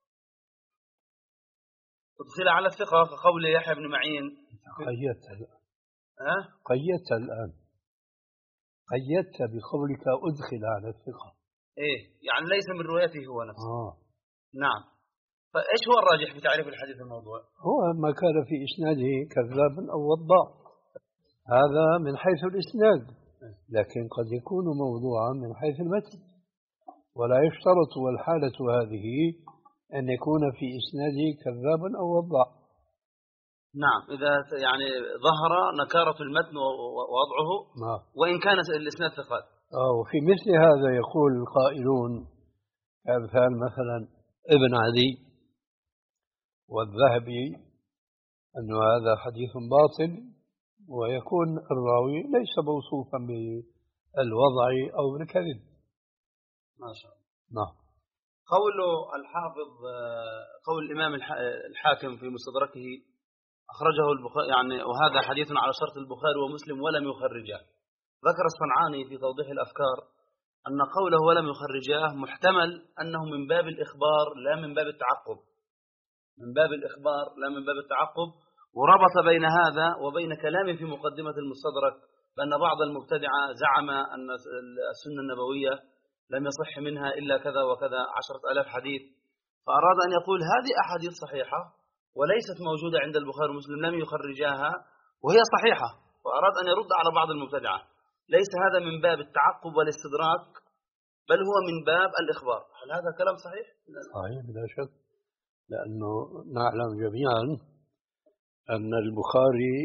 أدخل على الثقة كقول يحيى بن معين. قيدت الآن. أه؟ قيدت الآن قيدت بقولك أدخل على الثقة. إيه يعني ليس من روايته هو نفسه. آه. نعم. فإيش هو الراجح في تعريف الحديث الموضوع؟ هو ما كان في إسناده كذاب أو وضاع، هذا من حيث الإسناد، لكن قد يكون موضوعا من حيث المتن، ولا يشترط والحالة هذه أن يكون في إسناده كذابا أو وضاع. نعم، إذا يعني ظهر نكارة المتن ووضعه نعم. وإن كان الإسناد ثقات. وفي مثل هذا يقول القائلون كأمثال مثلا ابن عدي والذهبي أن هذا حديث باطل، ويكون الراوي ليس موصوفا بالوضع أو الكذب. ما شاء الله. نعم. قول الحافظ قول الإمام الحاكم في مستدركه أخرجه البخاري يعني وهذا حديث على شرط البخاري ومسلم ولم يخرجه. ذكر الصنعاني في توضيح الأفكار أن قوله ولم يخرجاه محتمل أنه من باب الإخبار لا من باب التعقب، من باب الإخبار لا من باب التعقب، وربط بين هذا وبين كلامه في مقدمة المستدرك بأن بعض المبتدعة زعم أن السنة النبوية لم يصح منها إلا كذا وكذا عشرة آلاف حديث، فأراد أن يقول هذه أحاديث صحيحة وليست موجودة عند البخاري ومسلم لم يخرجاها وهي صحيحة، وأراد أن يرد على بعض المبتدعة. ليس هذا من باب التعقب والاستدراك بل هو من باب الإخبار. هل هذا كلام صحيح؟ صحيح بلا شك، لأنه نعلم جميعا أن البخاري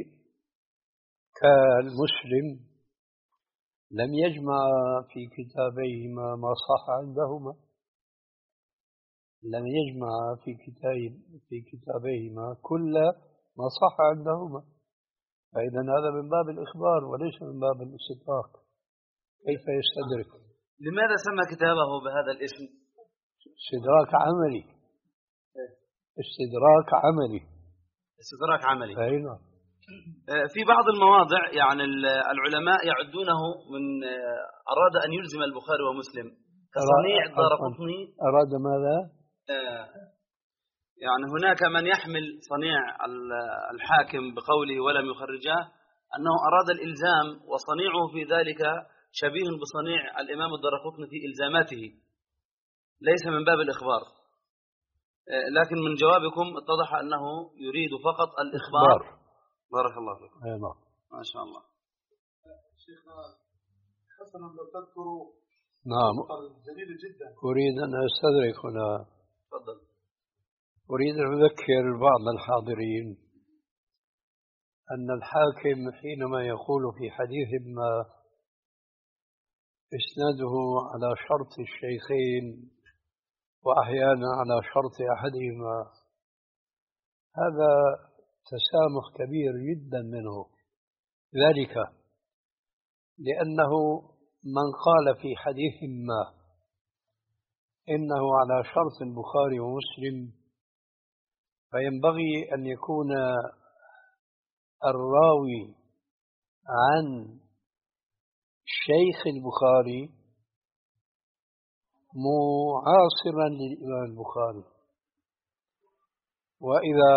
كالمسلم لم يجمع في كتابيهما ما صح عندهما، لم يجمع في كتاب في كتابيهما كل ما صح عندهما، فإذا هذا من باب الإخبار وليس من باب الاستدراك. كيف يستدرك؟ لماذا سمى كتابه بهذا الاسم؟ استدراك عملي. استدراك عملي. استدراك عملي. أي نعم. في بعض المواضع يعني العلماء يعدونه من أراد أن يلزم البخاري ومسلم كصنيع الدارقطني. أراد ماذا؟ يعني هناك من يحمل صنيع الحاكم بقوله ولم يخرجاه أنه أراد الإلزام، وصنيعه في ذلك شبيه بصنيع الإمام الدارقطني في إلزاماته، ليس من باب الإخبار. لكن من جوابكم اتضح أنه يريد فقط الإخبار. بارك الله فيكم. أيوة. ما شاء الله. شيخنا حسنا لو تذكروا. نعم. جميل جدا. أريد أن أستدرك هنا. تفضل. أريد أن أذكر بعض الحاضرين أن الحاكم حينما يقول في حديث ما إسناده على شرط الشيخين وأحيانا على شرط أحدهما، هذا تسامح كبير جدا منه، ذلك لأنه من قال في حديث ما إنه على شرط البخاري ومسلم فينبغي أن يكون الراوي عن شيخ البخاري معاصرا للإمام البخاري، وإذا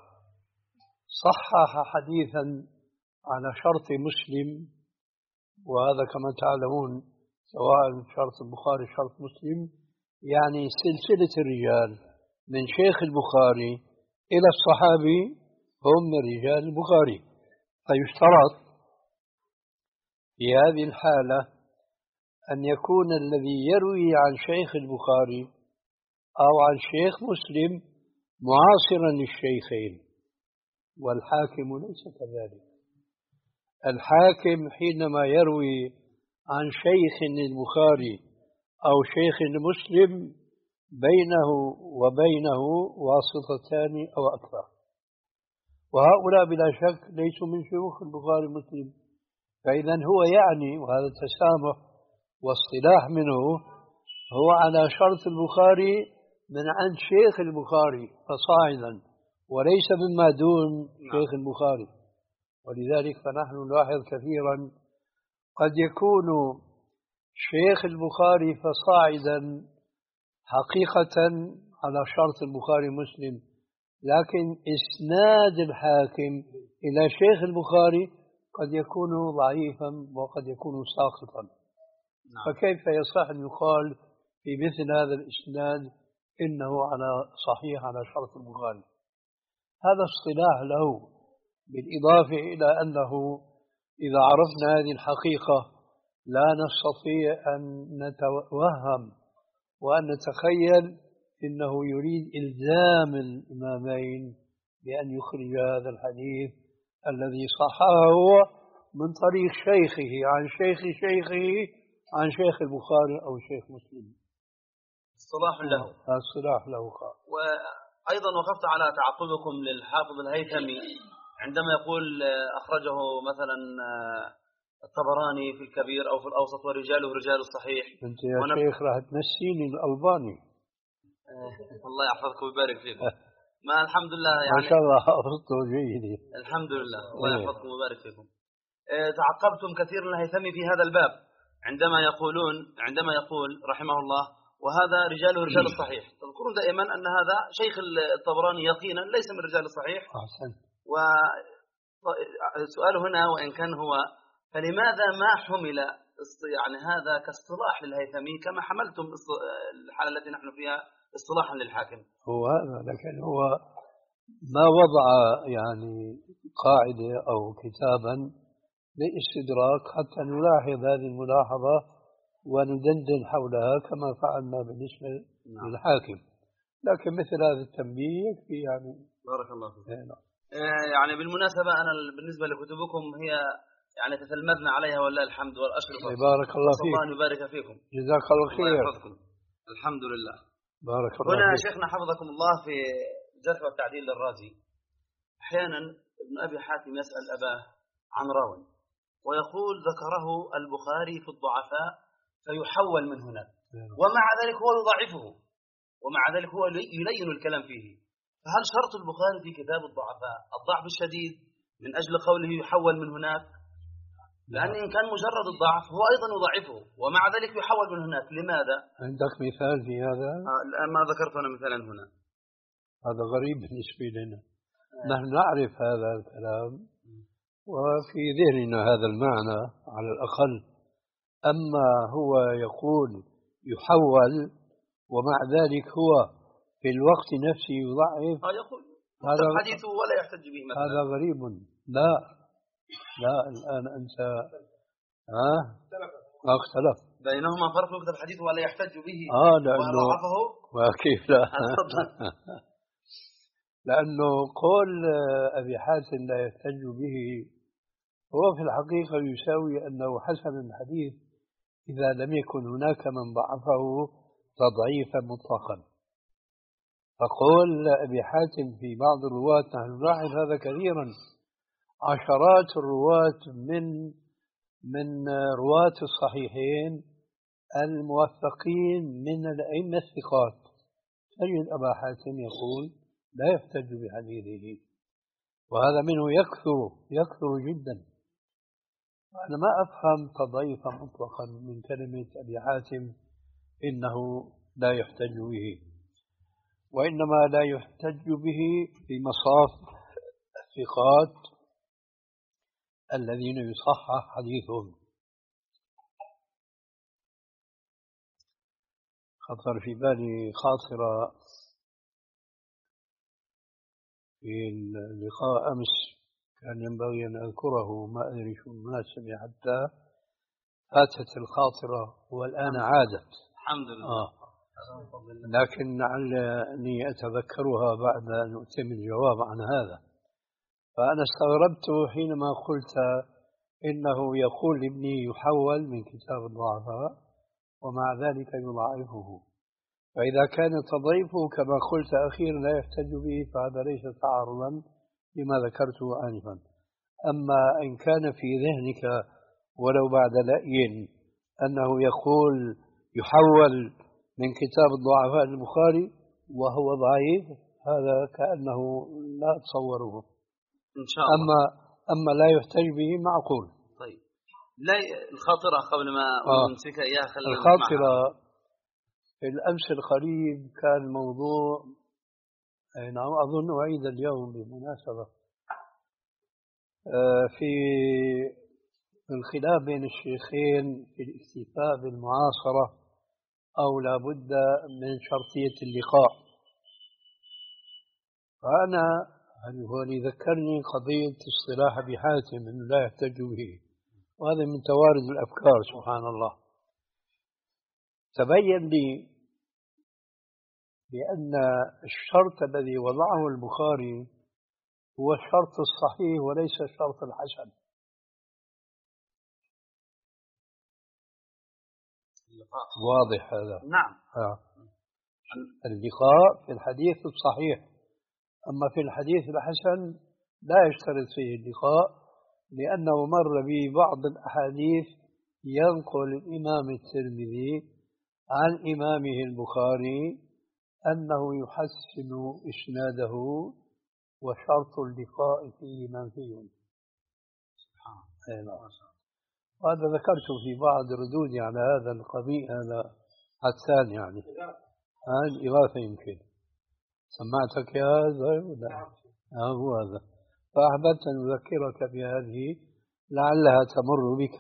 صحح حديثا على شرط مسلم، وهذا كما تعلمون سواء شرط البخاري شرط مسلم يعني سلسلة الرجال من شيخ البخاري إلى الصحابي هم من رجال البخاري، فيشترط في هذه الحالة أن يكون الذي يروي عن شيخ البخاري أو عن شيخ مسلم معاصرا للشيخين، والحاكم ليس كذلك. الحاكم حينما يروي عن شيخ للبخاري أو شيخ لمسلم بينه وبينه واسطتان أو أكثر، وهؤلاء بلا شك ليسوا من شيوخ البخاري ومسلم، فإذا هو يعني، وهذا التسامح واصطلاح منه، هو على شرط البخاري من عند شيخ البخاري فصاعدا، وليس مما دون شيخ البخاري. ولذلك فنحن نلاحظ كثيرا قد يكون شيخ البخاري فصاعدا حقيقة على شرط البخاري مسلم، لكن إسناد الحاكم إلى شيخ البخاري قد يكون ضعيفا وقد يكون ساقطا. نعم. فكيف يصح أن يقال في مثل هذا الإسناد إنه على صحيح على شرط البخاري؟ هذا اصطلاح له، بالإضافة إلى أنه إذا عرفنا هذه الحقيقة لا نستطيع أن نتوهم وأن نتخيل إنه يريد إلزام الإمامين بأن يخرج هذا الحديث الذي صححه من طريق شيخه عن شيخ شيخه عن شيخ البخاري أو شيخ مسلم. اصطلاح له. اصطلاح له. أيضا وقفت على تعقبكم للحافظ الهيثمي عندما يقول أخرجه مثلا الطبراني في الكبير أو في الأوسط ورجاله رجال الصحيح. أنت يا شيخ راح تنسيني الألباني. الله يحفظكم ويبارك فيكم. ما الحمد لله يعني ما شاء الله حفظته جيد. الحمد لله الله يحفظكم ويبارك فيكم. تعقبتم كثير الهيثمي في هذا الباب عندما يقولون عندما يقول رحمه الله وهذا رجاله رجال الصحيح، تذكرون دائما أن هذا شيخ الطبراني يقينا ليس من رجال الصحيح. أحسن. والسؤال هنا وإن كان هو فلماذا ما حمل يعني هذا كاصطلاح للهيثمي كما حملتم الحالة التي نحن فيها اصطلاحا للحاكم؟ هو هذا، لكن هو ما وضع يعني قاعدة أو كتابا لاستدراك حتى نلاحظ هذه الملاحظة وندندن حولها كما فعلنا بالنسبة نعم. للحاكم. لكن مثل هذا التنبيه يكفي يعني. بارك الله فيك. يعني بالمناسبة أنا بالنسبة لكتبكم هي يعني تتلمذنا عليها والله الحمد والأشرف. بارك الله فيك. الله يبارك فيكم. جزاك الله خير. الله يحفظكم. الحمد لله. بارك الله هنا فيك. شيخنا حفظكم الله في الجرح والتعديل للرازي أحيانا ابن أبي حاتم يسأل أباه عن راوي ويقول ذكره البخاري في الضعفاء فيحول من هنا ومع ذلك هو يضعفه ومع ذلك هو يلين الكلام فيه. فهل شرط البخاري في كتاب الضعفاء الضعف الشديد من أجل قوله يحول من هناك؟ لأن إن كان مجرد الضعف هو أيضا يضعفه ومع ذلك يحول من هناك. لماذا؟ عندك مثال في هذا؟ الآن ما ذكرت أنا مثلا هنا. هذا غريب بالنسبة لنا. نحن نعرف هذا الكلام وفي ذهننا هذا المعنى على الأقل، أما هو يقول يحول ومع ذلك هو في الوقت نفسه يضعف. آه يقول هذا حديثه ولا يحتج به مثلا. هذا غريب. لا لا الآن أنت ها ما اختلف بينهما فرق يكتب حديثه ولا يحتج به. آه لأنه وضعفه وكيف لا لأنه قول أبي حاتم لا يحتج به هو في الحقيقة يساوي أنه حسن الحديث إذا لم يكن هناك من ضعفه تضعيفا مطلقا. فقول أبي حاتم في بعض الرواة نحن نلاحظ هذا كثيرا، عشرات الرواة من من رواة الصحيحين الموثقين من الأئمة الثقات تجد أبا حاتم يقول لا يحتج بحديثه، وهذا منه يكثر يكثر جدا. أنا ما أفهم تضعيفا مطلقا من كلمة أبي حاتم إنه لا يحتج به، وإنما لا يحتج به في مصاف الثقات الذين يصحح حديثهم. خطر في بالي خاطرة في اللقاء أمس كان ينبغي أن أذكره، ما أدري شو المناسبة حتى فاتت الخاطرة والآن عادت. الحمد لله. آه. لكن لعلني أتذكرها بعد أن أتم الجواب عن هذا. فأنا استغربت حينما قلت إنه يقول لابني يحول من كتاب الضعفاء ومع ذلك يضعفه، فإذا كان تضعيفه كما قلت أخيرا لا يحتج به فهذا ليس تعارضا لما ذكرته آنفا. أما إن كان في ذهنك ولو بعد لأي أنه يقول يحول من كتاب الضعفاء البخاري وهو ضعيف، هذا كأنه لا أتصوره إن شاء الله. أما أما لا يحتج به معقول. طيب لا الخاطرة قبل ما نمسك آه. إياها خلينا الخاطرة في الأمس القريب كان موضوع نعم أظن أعيد اليوم بالمناسبة في الخلاف بين الشيخين في الاكتفاء بالمعاصرة أو لا بد من شرطية اللقاء. فأنا هو اللي ذكرني قضية اصطلاح أبي حاتم أنه لا يحتج به، وهذا من توارد الأفكار سبحان الله. تبين لي بأن الشرط الذي وضعه البخاري هو الشرط الصحيح وليس الشرط الحسن. اللقاء واضح هذا؟ نعم. آه. اللقاء في الحديث الصحيح أما في الحديث الحسن لا يشترط فيه اللقاء، لأنه مر ببعض الأحاديث ينقل الإمام الترمذي عن إمامه البخاري أنه يحسن إسناده وشرط اللقاء فيه منفي. سبحان. وهذا ذكرته في بعض ردودي على هذا القضية، هذا حسان يعني هذا الإغاثة يمكن سمعتك يا هذا ولا هو هذا، فأحببت أن أذكرك بهذه لعلها تمر بك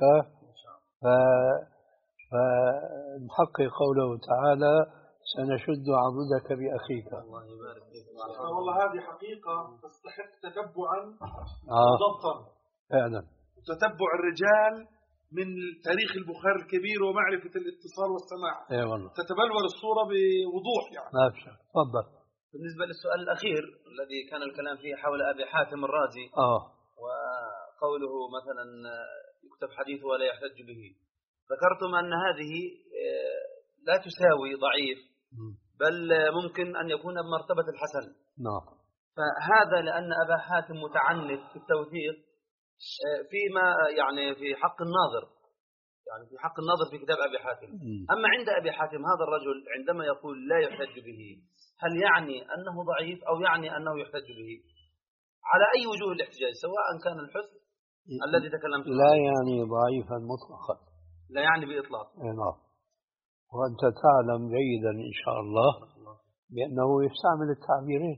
فنحقق قوله تعالى سنشد عضدك بأخيك. الله يبارك فيك. والله هذه حقيقة تستحق تتبعا آه. وضبطا فعلا، تتبع الرجال من تاريخ البخاري الكبير ومعرفة الاتصال والسماع. اي والله تتبلور الصورة بوضوح يعني. ما في شك. تفضل. بالنسبة للسؤال الأخير الذي كان الكلام فيه حول أبي حاتم الرازي آه وقوله مثلا يكتب حديثه ولا يحتج به، ذكرتم أن هذه لا تساوي ضعيف، بل ممكن أن يكون بمرتبة الحسن. نعم. فهذا لأن أبا حاتم متعنت في التوثيق فيما يعني في حق الناظر، يعني في حق الناظر في كتاب أبي حاتم. أما عند أبي حاتم هذا الرجل عندما يقول لا يحتج به، هل يعني أنه ضعيف أو يعني أنه يحتج به؟ على أي وجوه الاحتجاج، سواء كان الحسن الذي تكلمت عنه لا يعني ضعيفا مطلقا، لا يعني بإطلاق. نعم. وأنت تعلم جيدا إن شاء الله بأنه يستعمل التعبيرين،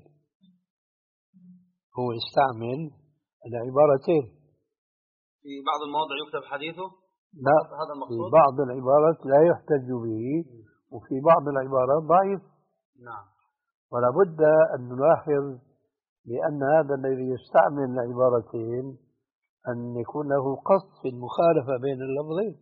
هو يستعمل العبارتين. في بعض المواضع يكتب حديثه، لا هذا المقصود. في بعض العبارات لا يحتج به، وفي بعض العبارات ضعيف. نعم. ولا بد أن نلاحظ بأن هذا الذي يستعمل العبارتين أن يكون له قصد في المخالفة بين اللفظين.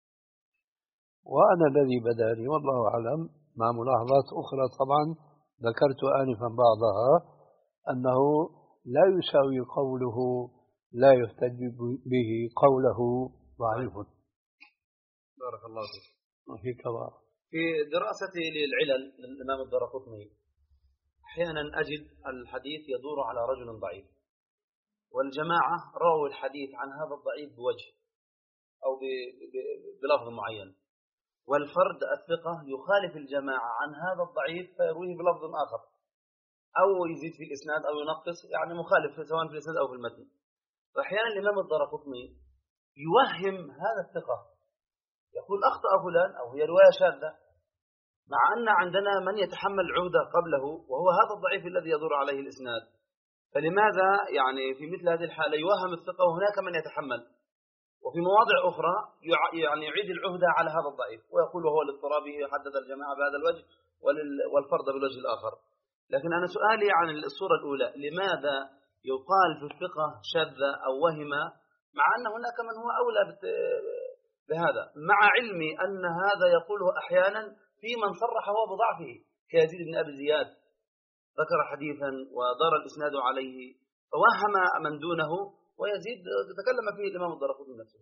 وأنا الذي بداني والله أعلم مع ملاحظات أخرى طبعا ذكرت آنفا بعضها، أنه لا يساوي قوله لا يحتج به قوله ضعيف. بارك الله فيك. في كبار. في دراستي للعلل للإمام الدارقطني أحيانا أجد الحديث يدور على رجل ضعيف، والجماعة رووا الحديث عن هذا الضعيف بوجه أو بلفظ معين، والفرد الثقة يخالف الجماعة عن هذا الضعيف فيرويه بلفظ آخر، أو يزيد في الإسناد أو ينقص، يعني مخالف سواء في الإسناد أو في المتن. فأحيانا الإمام الدارقطني يوهم هذا الثقة، يقول أخطأ فلان أو هي رواية شاذة، مع أن عندنا من يتحمل عهده قبله وهو هذا الضعيف الذي يدور عليه الإسناد. فلماذا يعني في مثل هذه الحالة يوهم الثقة وهناك من يتحمل، وفي مواضع أخرى يعني يعيد العهدة على هذا الضعيف ويقول وهو الاضطرابي يحدد الجماعة بهذا الوجه والفرد بالوجه الآخر. لكن أنا سؤالي عن الصورة الأولى، لماذا يقال في الثقة شذ أو وهم مع أن هناك من هو أولى بهذا، مع علمي أن هذا يقوله أحيانا في من صرح هو بضعفه كيزيد بن أبي زياد، ذكر حديثا ودار الإسناد عليه فوهم من دونه، ويزيد تكلم فيه الإمام الدارقطني نفسه.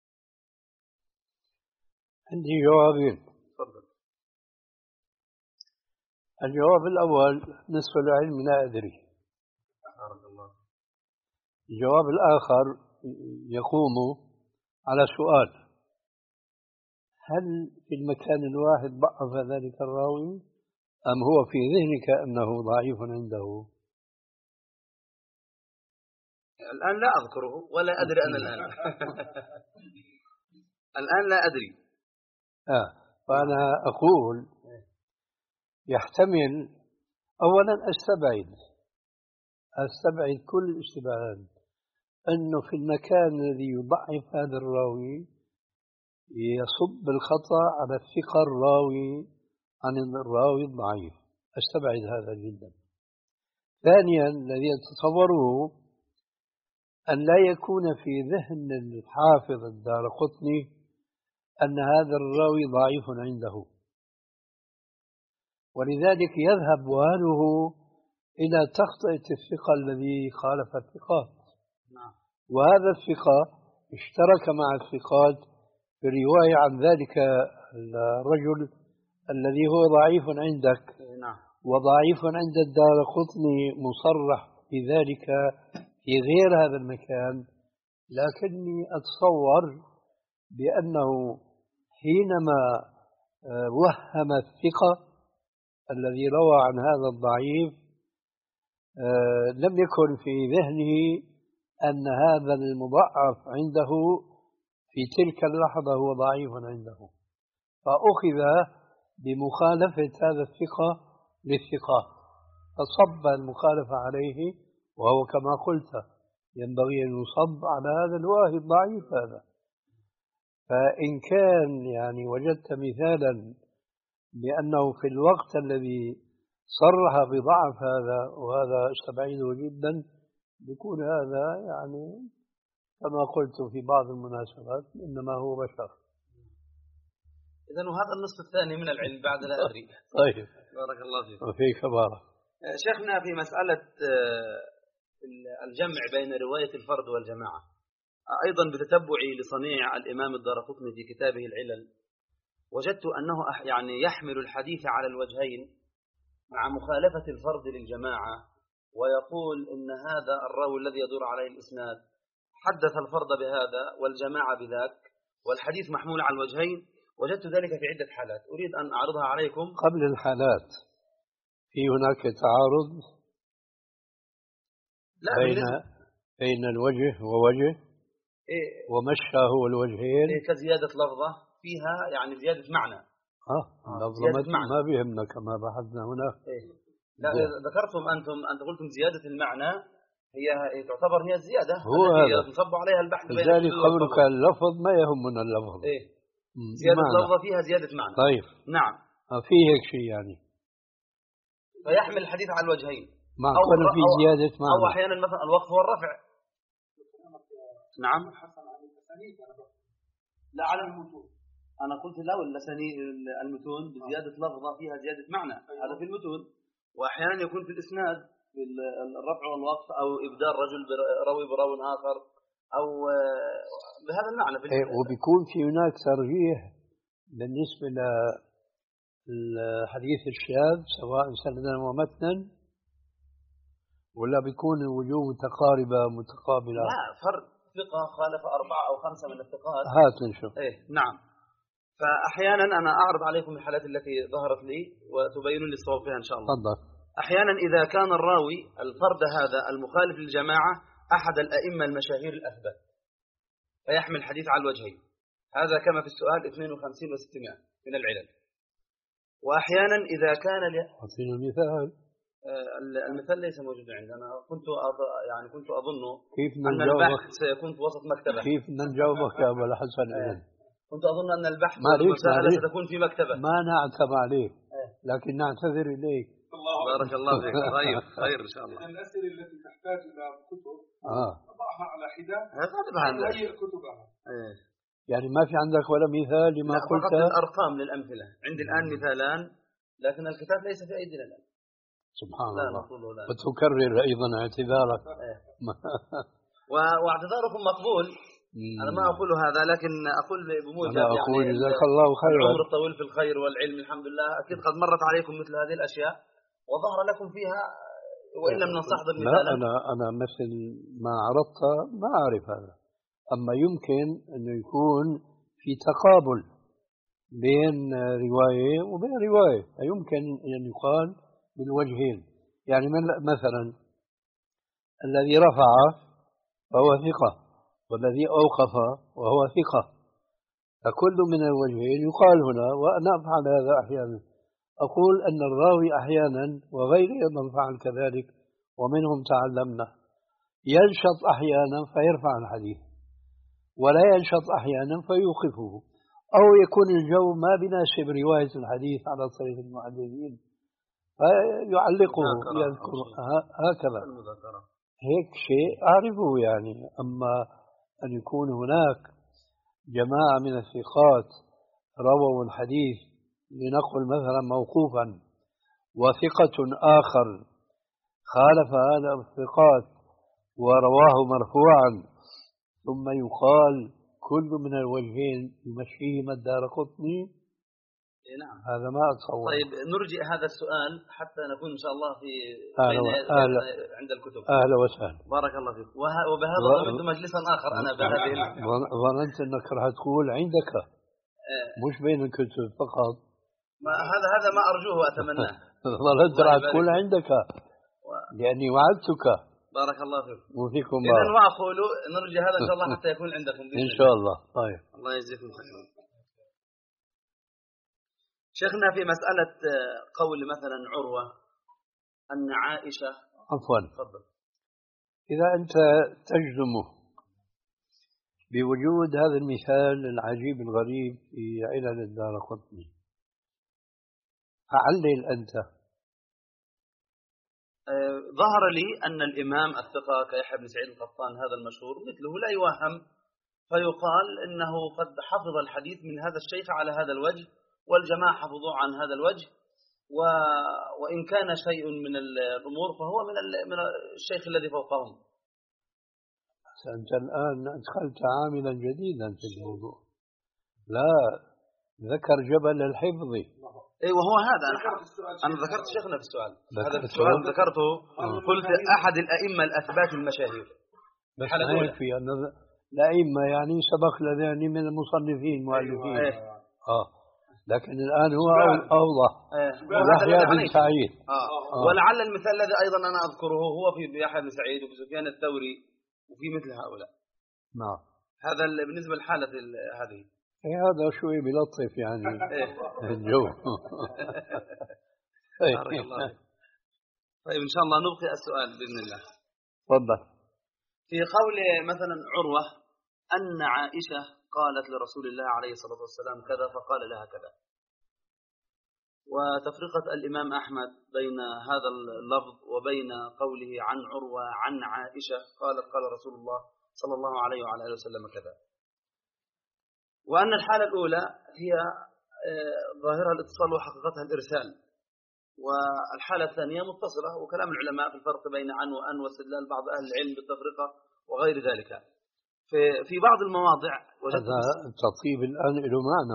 عندي جوابين. تفضل. الجواب الأول نصف العلم لا أدري. بارك الله. الجواب الآخر يقوم على سؤال: هل في المكان الواحد ضعف ذلك الراوي أم هو في ذهنك أنه ضعيف عنده؟ الآن لا أذكره ولا أدري أنا الآن. الآن لا أدري. آه فأنا أقول يحتمل أولا أستبعد أستبعد كل الاستبعاد أنه في المكان الذي يضعف هذا الراوي يصب الخطأ على الثقة الراوي عن الراوي الضعيف، أستبعد هذا جدا. ثانيا الذي أتصوره أن لا يكون في ذهن الحافظ الدارقطني أن هذا الراوي ضعيف عنده، ولذلك يذهب وهله إلى تخطئة الثقة الذي خالف الثقات. وهذا الثقة اشترك مع الثقات في الرواية عن ذلك الرجل الذي هو ضعيف عندك، وضعيف عند الدارقطني مصرح بذلك في غير هذا المكان، لكني أتصور بأنه حينما وهم الثقة الذي روى عن هذا الضعيف لم يكن في ذهنه أن هذا المضعف عنده في تلك اللحظة هو ضعيف عنده، فأخذ بمخالفة هذا الثقة للثقة فصب المخالفة عليه، وهو كما قلت ينبغي أن يصب على هذا الواهي الضعيف هذا. فإن كان يعني وجدت مثالا بأنه في الوقت الذي صرح بضعف هذا، وهذا استبعده جدا، بيكون هذا يعني كما قلت في بعض المناسبات إنما هو بشر. إذن وهذا النصف الثاني من العلم بعد لا أدري. طيب بارك الله فيك. وفيك بارك. شيخنا في مسألة الجمع بين رواية الفرد والجماعة، أيضا بتتبعي لصنيع الإمام الدارقطني في كتابه العلل، وجدت أنه يعني يحمل الحديث على الوجهين مع مخالفة الفرد للجماعة، ويقول إن هذا الراوي الذي يدور عليه الإسناد حدث الفرد بهذا والجماعة بذاك، والحديث محمول على الوجهين. وجدت ذلك في عدة حالات أريد أن أعرضها عليكم. قبل الحالات في هناك تعارض بين بين الوجه ووجه إيه ومشى هو الوجهين إيه كزيادة لفظة فيها يعني زيادة معنى. اه لفظة ما, ما بيهمنا كما بحثنا هنا. إيه لا ذكرتم أنتم أنت قلتم زيادة المعنى هي تعتبر هي الزيادة هو هذا ينصب عليها البحث بين لذلك قولك اللفظ ما يهمنا اللفظ. إيه زيادة لفظة فيها زيادة معنى. طيب نعم في هيك شيء يعني فيحمل الحديث على الوجهين مع كون في زيادة معنى، أو أحيانا مثلا الوقف والرفع. نعم لا على المتون أنا قلت لا ولا سني المتون بزيادة لفظة فيها زيادة معنى، هذا في المتون. وأحيانا يكون في الإسناد بالرفع والوقف أو إبدال رجل روي براو آخر أو بهذا المعنى في إيه وبيكون في هناك ترجيح بالنسبة للحديث الشاذ سواء سندا ومتنا، ولا بيكون الوجوه متقاربة متقابلة؟ لا فرد ثقة خالف أربعة أو خمسة من الثقات. هات نشوف. إيه نعم. فأحيانا أنا أعرض عليكم الحالات التي ظهرت لي وتبين لي الصواب فيها إن شاء الله. تفضل. أحيانا إذا كان الراوي الفرد هذا المخالف للجماعة أحد الأئمة المشاهير الأثبت فيحمل الحديث على الوجهين، هذا كما في السؤال اثنين وخمسين وستمائة من العلل. وأحيانا إذا كان ل... أعطينا مثال. المثال ليس موجودا عندي، أنا كنت أض... يعني كنت أظن كيف أن البحث سيكون في وسط مكتبة. كيف نجاوبك يا أبو الحسن؟ كنت أظن أن البحث والمساءلة ستكون في مكتبة. ما نعتب عليك لكن نعتذر إليك. بارك الله فيك. خير خير إن شاء الله. الأسئلة التي تحتاج إلى كتب آه أضعها على حدة هي كتبها. إيه يعني ما في عندك ولا مثال لما قلت؟ فقط الأرقام للأمثلة عندي الآن مثالان لكن الكتاب ليس في أيدينا الآن. سبحان لا الله. لا. وتكرر أيضا اعتذارك. واعتذاركم مقبول. أنا ما أقول هذا لكن أقول بموجب أنا أقول يعني جزاك الله خيرا. العمر الطويل في الخير والعلم الحمد لله. أكيد قد مرت عليكم مثل هذه الأشياء وظهر لكم فيها وإن لم نستحضر مثالا. لا أنا أنا مثل ما عرضت ما أعرف هذا، أما يمكن أنه يكون في تقابل بين رواية وبين رواية، يمكن أن يقال بالوجهين. يعني مثلا الذي رفع فهو ثقة والذي أوقف وهو ثقة، فكل من الوجهين يقال هنا. وأنا أفعل هذا أحيانا، أقول أن الراوي أحيانا وغيره أيضا فعل كذلك ومنهم تعلمنا ينشط أحيانا فيرفع الحديث ولا ينشط أحيانا فيوقفه، أو يكون الجو ما بناسب رواية الحديث على طريق المحدثين فيعلقه يذكر هكذا. هيك شيء أعرفه يعني. أما أن يكون هناك جماعة من الثقات رووا الحديث لنقل مثلا موقوفا وثقة آخر خالف هذا الثقات ورواه مرفوعا ثم يقال كل من الوجهين يمشيهما الدارقطني، نعم. هذا ما أتصور. طيب نرجئ هذا السؤال حتى نكون إن شاء الله في أهلا أهلا عند الكتب. أهلا وسهلا. بارك الله فيك. وبهذا و... ضمنت مجلسا آخر أنا بهذه. ظننت أنك راح تقول عندك مش بين الكتب فقط. ما هذا هذا ما أرجوه وأتمناه. ظننت راح تقول عندك و... لأني وعدتك. بارك الله فيك. وفيكم بارك. إذن وأقول نرجع هذا إن شاء الله حتى يكون عندكم إن شاء الله. طيب. الله يجزيكم خيرا. شيخنا في مسألة قول مثلا عروة أن عائشة. عفوا. تفضل. إذا أنت تجزم بوجود هذا المثال العجيب الغريب في علل الدارقطني فعلل أنت. أه ظهر لي أن الإمام الثقة كيحيى بن سعيد القطان هذا المشهور مثله لا يوهم، فيقال إنه قد حفظ الحديث من هذا الشيخ على هذا الوجه، والجماعة حفظوه عن هذا الوجه، و... وإن كان شيء من الأمور فهو من ال... من الشيخ الذي فوقهم. أنت الآن أدخلت عاملا جديدا في الموضوع. لا ذكر جبل الحفظ. أي وهو هذا أنا, أنا ذكرت شيخنا في السؤال. هذا السؤال ذكرته. قلت أحد الأئمة الأثبات المشاهير. بس ما يكفي أن الأئمة يعني سبق لذاني من المصنفين مؤلفين. أيه. آه. لكن الآن هو أوضح. أيه. يحيى بن سعيد. آه. آه. ولعل المثال الذي أيضا أنا أذكره هو في يحيى بن سعيد وفي سفيان الثوري وفي مثل هؤلاء. نعم. هذا بالنسبة للحالة هذه. إيه هذا شوي بلطف يعني الجو. بارك الله فيك. طيب إن شاء الله نبقي السؤال بإذن الله. تفضل. في قول مثلا عروة أن عائشة قالت لرسول الله عليه الصلاة والسلام كذا فقال لها كذا، وتفرقة الإمام أحمد بين هذا اللفظ وبين قوله عن عروة عن عائشة قالت قال رسول الله صلى الله عليه وعلى آله وسلم كذا، وأن الحالة الأولى هي ظاهرها الاتصال وحقيقتها الإرسال، والحالة الثانية متصلة، وكلام العلماء في الفرق بين عن وأن واستدلال بعض أهل العلم بالتفرقة وغير ذلك. في في بعض المواضع هذا التطيب الآن له معنى.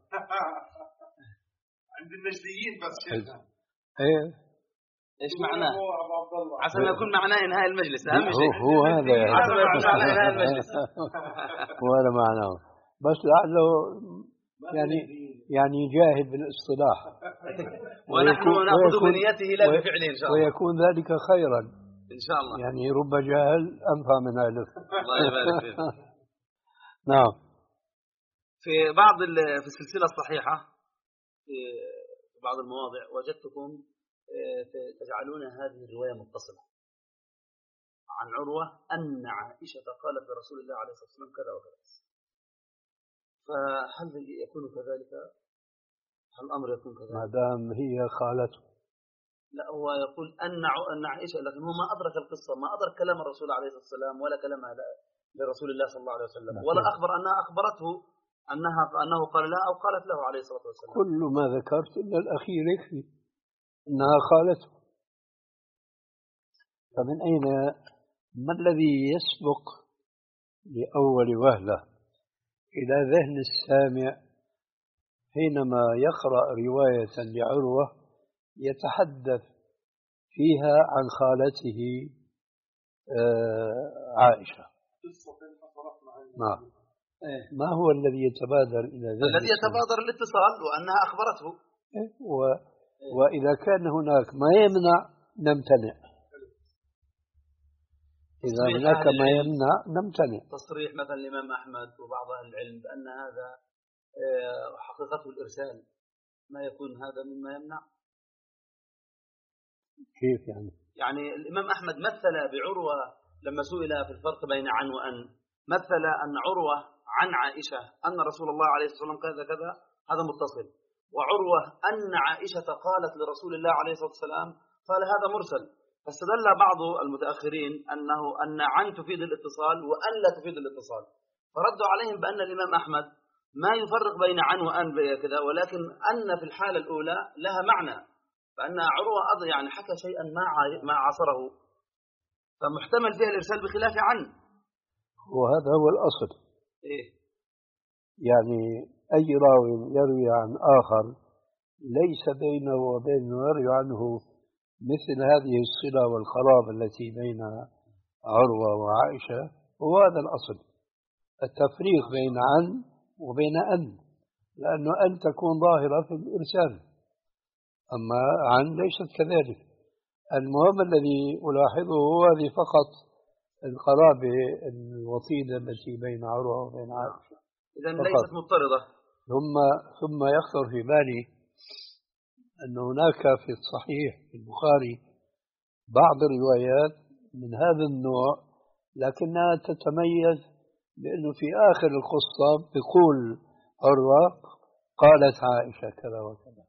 عند النجديين بس شيخنا. ايه ايش معناه؟ عشان يكون معناه انهاء المجلس اهم شيء. هو هذا يعني. عشان يكون معناه انهاء المجلس. هو هذا معناه. بس لعله يعني يعني جاهد بالاصطلاح. ونحن نأخذ بنيته لا بفعله إن شاء الله. ويكون ذلك خيرا إن شاء الله. يعني رب جاهل أنفع من ألف. الله يبارك فيك. نعم. في بعض في السلسلة الصحيحة في بعض المواضع وجدتكم تجعلون هذه الرواية متصلة عن عروة أن عائشة قالت لرسول الله عليه الصلاة والسلام كذا وكذا، فهل يكون كذلك؟ هل الأمر يكون كذلك؟ ما دام هي خالته. لا هو يقول أن أن عائشة، لكن هو ما أدرك القصة، ما أدرك كلام الرسول عليه الصلاة والسلام ولا كلام لرسول الله صلى الله عليه وسلم، ولا أخبر أنها أخبرته أنها أنه قال لها أو قالت له عليه الصلاة والسلام. كل ما ذكرت إلا الأخير يكفي أنها خالته. فمن أين ما الذي يسبق لأول وهلة إلى ذهن السامع حينما يقرأ رواية لعروة يتحدث فيها عن خالته عائشة؟ نعم. ما هو الذي يتبادر إلى ذهن الذي يتبادر الاتصال وأنها أخبرته. و... وإذا كان هناك ما يمنع نمتنع، إذا هناك ما يمنع نمتنع. تصريح مثلا الإمام أحمد وبعض أهل العلم بأن هذا حقيقته الإرسال، ما يكون هذا مما يمنع؟ كيف يعني؟ يعني الإمام أحمد مثل بعروة لما سئل في الفرق بين عن وأن، مثل أن عروة عن عائشة أن رسول الله عليه الصلاة والسلام كذا كذا، هذا متصل، وعروة أن عائشة قالت لرسول الله عليه الصلاة والسلام قال هذا مرسل. فاستدل بعض المتأخرين أنه أن عن تفيد الاتصال وأن لا تفيد الاتصال، فردوا عليهم بأن الإمام أحمد ما يفرق بين عن وأن كذا، ولكن أن في الحالة الأولى لها معنى، فأن عروة أض يعني حكى شيئا ما ما عصره، فمحتمل فيها الإرسال بخلاف عن. وهذا هو الأصل. إيه؟ يعني أي راوي يروي عن آخر ليس بينه وبين يروي عنه مثل هذه الصلة والقرابة التي بين عروة وعائشة. وهذا الأصل، التفريق بين عن وبين أن، لأنه أن تكون ظاهرة في الإرسال، أما عن ليست كذلك. المهم الذي ألاحظه هو هذه فقط القرابة الوطيدة التي بين عروة وبين عائشة، إذا ليست مضطردة. ثم ثم يخطر في بالي أن هناك في الصحيح في البخاري بعض الروايات من هذا النوع، لكنها تتميز بأنه في آخر القصة بيقول عروة قالت عائشة كذا وكذا.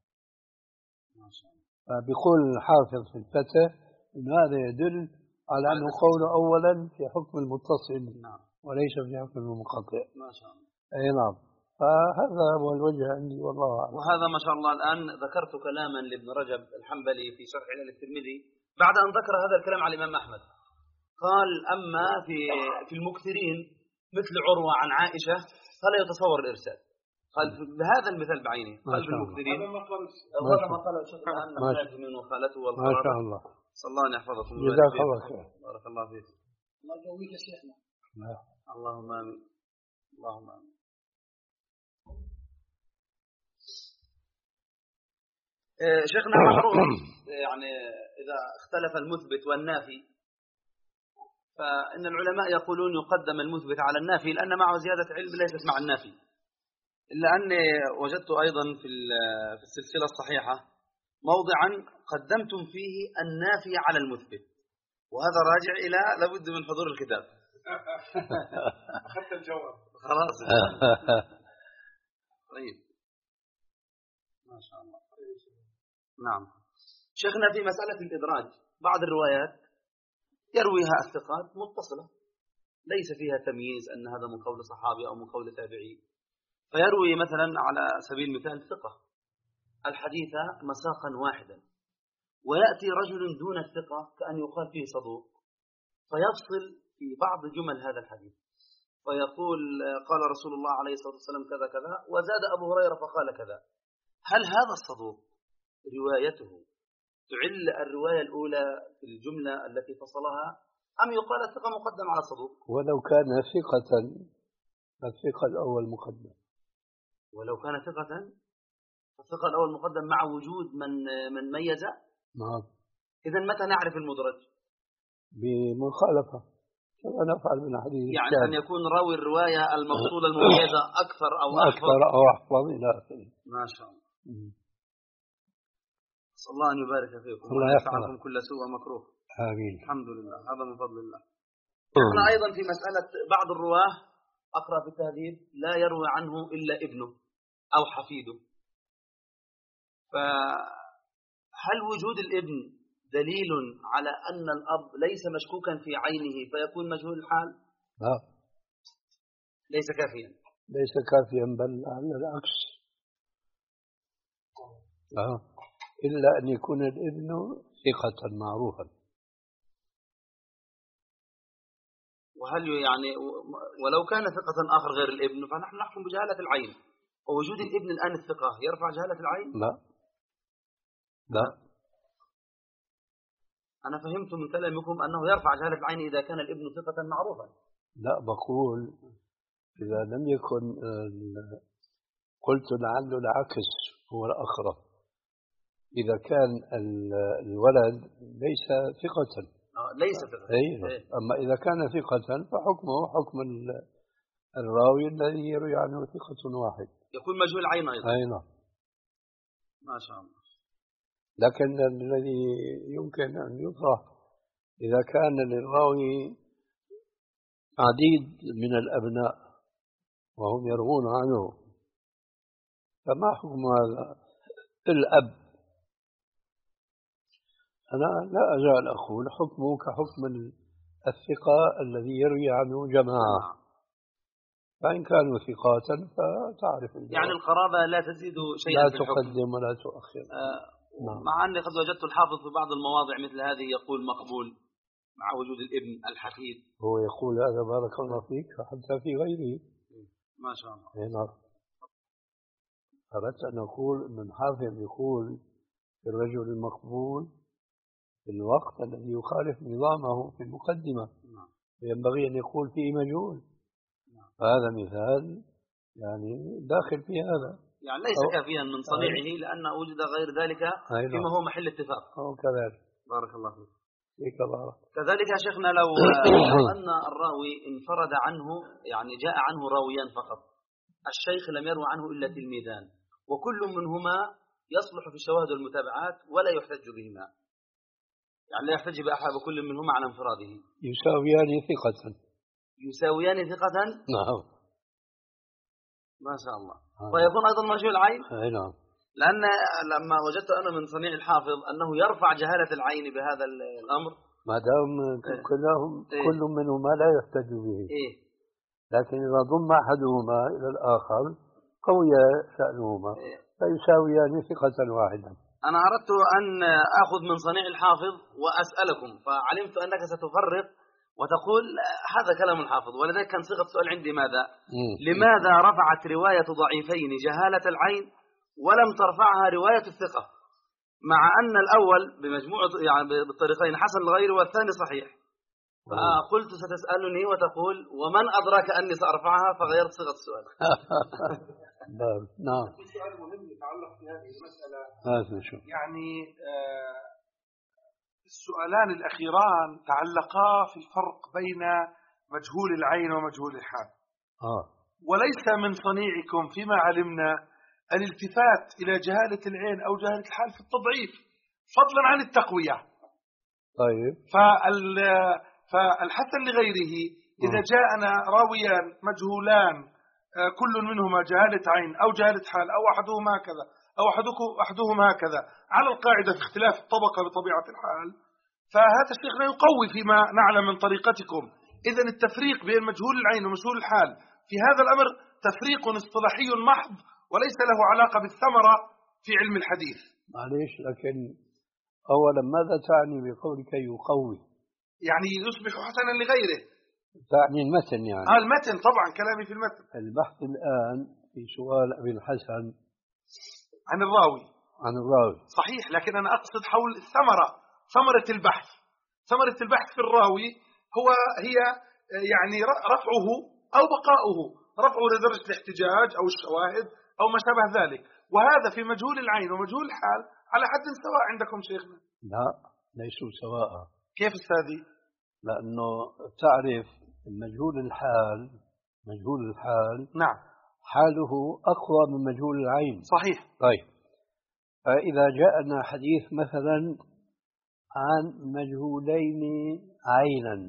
فبيقول الحافظ في الفتح أن هذا يدل على أنه قوله أولا في حكم المتصل وليس في حكم المنقطع. ما شاء الله. أي نعم. فهذا هو الوجه عندي والله أعلم. وهذا ما شاء الله. الآن ذكرت كلاما لابن رجب الحنبلي في شرح علل الترمذي بعد أن ذكر هذا الكلام على الإمام أحمد، قال أما في في المكثرين مثل عروة عن عائشة فلا يتصور الإرسال. قال بهذا المثال بعينه، قال في المكثرين هذا ما قال الشيخ الآن من وخالته والقرابة. ما شاء الله. صلى الله أن يحفظكم. جزاك الله خير. بارك الله فيك. الله يقويك يا شيخنا. اللهم آمين. اللهم آمين. شيخنا معروف يعني إذا اختلف المثبت والنافي فإن العلماء يقولون يقدم المثبت على النافي لأن معه زيادة علم ليست مع النافي، إلا أني وجدت أيضا في في السلسلة الصحيحة موضعا قدمتم فيه النافي على المثبت، وهذا راجع إلى لابد من حضور الكتاب. أخذت الجواب خلاص. طيب ما شاء الله. نعم شيخنا في مسألة الإدراج بعض الروايات يرويها الثقات متصلة ليس فيها تمييز أن هذا من قول صحابي أو من قول تابعي، فيروي مثلا على سبيل المثال ثقة الحديث مساقا واحدا ويأتي رجل دون الثقة كأن يقال فيه صدوق فيفصل في بعض جمل هذا الحديث فيقول قال رسول الله عليه الصلاة والسلام كذا كذا وزاد أبو هريرة فقال كذا. هل هذا الصدوق روايته تعل الرواية الأولى في الجملة التي فصلها أم يقال الثقة مقدم على الصدوق؟ ولو كان ثقة فالثقة الأول مقدم. ولو كان ثقة فالثقة الأول مقدم مع وجود من من ميز. نعم. إذا متى نعرف المدرج؟ بمخالفة كما نفعل من حديث يعني الشام. أن يكون راوي الرواية المفصولة المميزة أكثر أو أحفظ أكثر أو أحفظ إلى آخره. ما شاء الله. صلى الله أن يبارك فيكم الله يفعلكم كل سوء مكروه. آمين. الحمد لله هذا من فضل الله. احنا أيضا في مسألة بعض الرواه أقرأ في التهذيب لا يروي عنه إلا ابنه أو حفيده، فهل وجود الابن دليل على أن الأب ليس مشكوكا في عينه فيكون مجهول الحال؟ لا ليس كافيا. ليس كافيا بل على العكس. آه. إلا أن يكون الابن ثقة معروفا. وهل يعني ولو كان ثقة آخر غير الابن فنحن نحكم بجهالة العين، ووجود الابن الآن الثقة يرفع جهالة العين؟ لا لا أنا فهمت من كلامكم أنه يرفع جهالة العين إذا كان الابن ثقة معروفا. لا بقول إذا لم يكن قلت لعل العكس هو الأخرى، إذا كان الولد ليس ثقة ليس ثقة أي. أما إذا كان ثقة فحكمه حكم الراوي الذي يروي عنه ثقة واحد يكون مجهول العين أيضا. أي نعم. ما شاء الله. لكن الذي يمكن أن يطرح إذا كان للراوي عديد من الأبناء وهم يروون عنه فما حكم هذا الأب؟ أنا لا أزال أقول حكمه كحكم الثقة الذي يروي عنه جماعة، فإن كانوا ثقات فتعرف الجواب. يعني القرابة لا تزيد شيئا لا في الحكم. تقدم ولا تؤخر. آه مع أني قد وجدت الحافظ في بعض المواضع مثل هذه يقول مقبول مع وجود الابن الحفيد. هو يقول هذا بارك الله فيك حتى في غيره. ما شاء الله. هنا. أردت أن أقول أن الحافظ يقول في الرجل المقبول في الوقت الذي يخالف نظامه في المقدمة، ينبغي أن يقول فيه مجهول. هذا مثال يعني داخل في هذا، يعني ليس كافيا من صنيعه لأن وجد غير ذلك فيما هو محل اتفاق. أو كذلك. بارك الله فيك. فيك بارك. كذلك يا شيخنا لو أن الراوي انفرد عنه، يعني جاء عنه راويان فقط، الشيخ لم يروى عنه إلا تلميذان، وكل منهما يصلح في الشواهد والمتابعات ولا يحتج بهما، يعني لا يحتج بأحد كل منهما على انفراده. يساويان ثقة. يساويان ثقة. نعم. ما شاء الله. ويكون أيضا مجهول العين. أي نعم. لأن لما وجدت أنا من صنيع الحافظ أنه يرفع جهالة العين بهذا الأمر، ما دام كلهم إيه؟ كل منهما لا يحتج به. إيه؟ لكن إذا ضم أحدهما إلى الآخر قوي شأنهما، إيه؟ فيساويان ثقة واحدة. أنا أردت أن أخذ من صنيع الحافظ وأسألكم، فعلمت أنك ستفرق وتقول هذا كلام الحافظ، ولذلك كان صيغة السؤال عندي ماذا؟ مم. لماذا رفعت رواية ضعيفين جهالة العين ولم ترفعها رواية الثقة، مع أن الأول بمجموعة يعني بالطريقين حسن الغير والثاني صحيح؟ فقلت ستسألني وتقول ومن أدرك أني سأرفعها، فغيرت صيغة السؤال. نعم. في سؤال مهم يتعلق في هذه المسألة. هذا شو. يعني آه السؤالان الأخيران تعلقا في الفرق بين مجهول العين ومجهول الحال. آه. وليس من صنيعكم فيما علمنا الالتفات إلى جهالة العين أو جهالة الحال في التضعيف فضلا عن التقوية. طيب. فالحسن لغيره إذا جاءنا راويان مجهولان كل منهما جهالة عين أو جهالة حال أو أحدهما هكذا أو أحدهما هكذا على القاعدة في اختلاف الطبقة بطبيعة الحال، فهذا الشيخنا يقوي فيما نعلم من طريقتكم. إذن التفريق بين مجهول العين ومجهول الحال في هذا الأمر تفريق اصطلاحي محض وليس له علاقة بالثمرة في علم الحديث. معليش، لكن أولا ماذا تعني بقولك يقوي؟ يعني يصبح حسنا لغيره. تعني المتن يعني؟ آه المتن طبعا، كلامي في المتن. البحث الآن في سؤال أبي الحسن عن الراوي. عن الراوي صحيح، لكن أنا أقصد حول الثمرة، ثمرة البحث. ثمرة البحث في الراوي هو هي يعني رفعه أو بقاؤه، رفعه لدرجة الاحتجاج أو الشواهد أو ما شابه ذلك، وهذا في مجهول العين ومجهول الحال على حد سواء عندكم شيخنا. لا، ليسوا سواء. كيف أستاذي؟ لأنه تعرف مجهول الحال، مجهول الحال نعم حاله أقوى من مجهول العين. صحيح. طيب، فإذا جاءنا حديث مثلا عن مجهولين عينا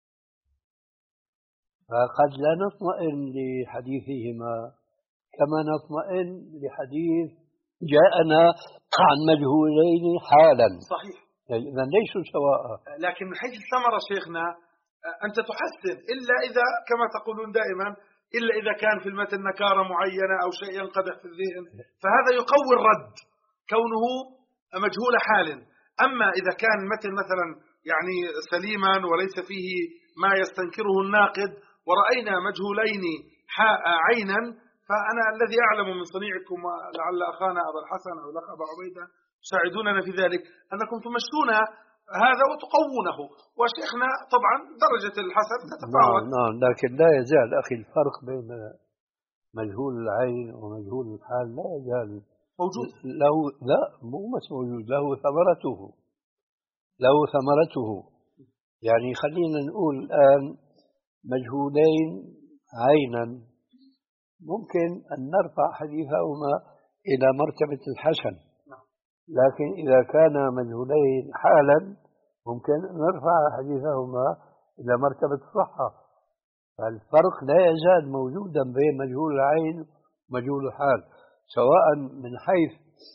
فقد لا نطمئن لحديثهما كما نطمئن لحديث جاءنا عن مجهولين حالا. صحيح. إذا ليسوا سواء. لكن من حيث الثمرة شيخنا أنت تحسن، إلا إذا كما تقولون دائما إلا إذا كان في المتن نكارة معينة أو شيء ينقدح في الذهن، فهذا يقوي الرد كونه مجهول حال. أما إذا كان المتن مثلا يعني سليما وليس فيه ما يستنكره الناقد ورأينا مجهولين عينا، فأنا الذي أعلم من صنيعكم ولعل أخانا أبا الحسن أو الأخ أبا عبيدة ساعدوننا في ذلك أنكم تمشون هذا وتقوونه، وشيخنا طبعا درجة الحسن تتفاوت. نعم نعم، لكن لا يزال أخي الفرق بين مجهول العين ومجهول الحال لا يزال موجود. له لا مو بس موجود، له ثمرته، له ثمرته. يعني خلينا نقول الآن مجهولين عينا ممكن أن نرفع حديثهما إلى مرتبة الحسن، لكن إذا كان مجهولين حالا ممكن أن نرفع حديثهما إلى مرتبة الصحة. فالفرق لا يزال موجودا بين مجهول العين ومجهول الحال، سواء من حيث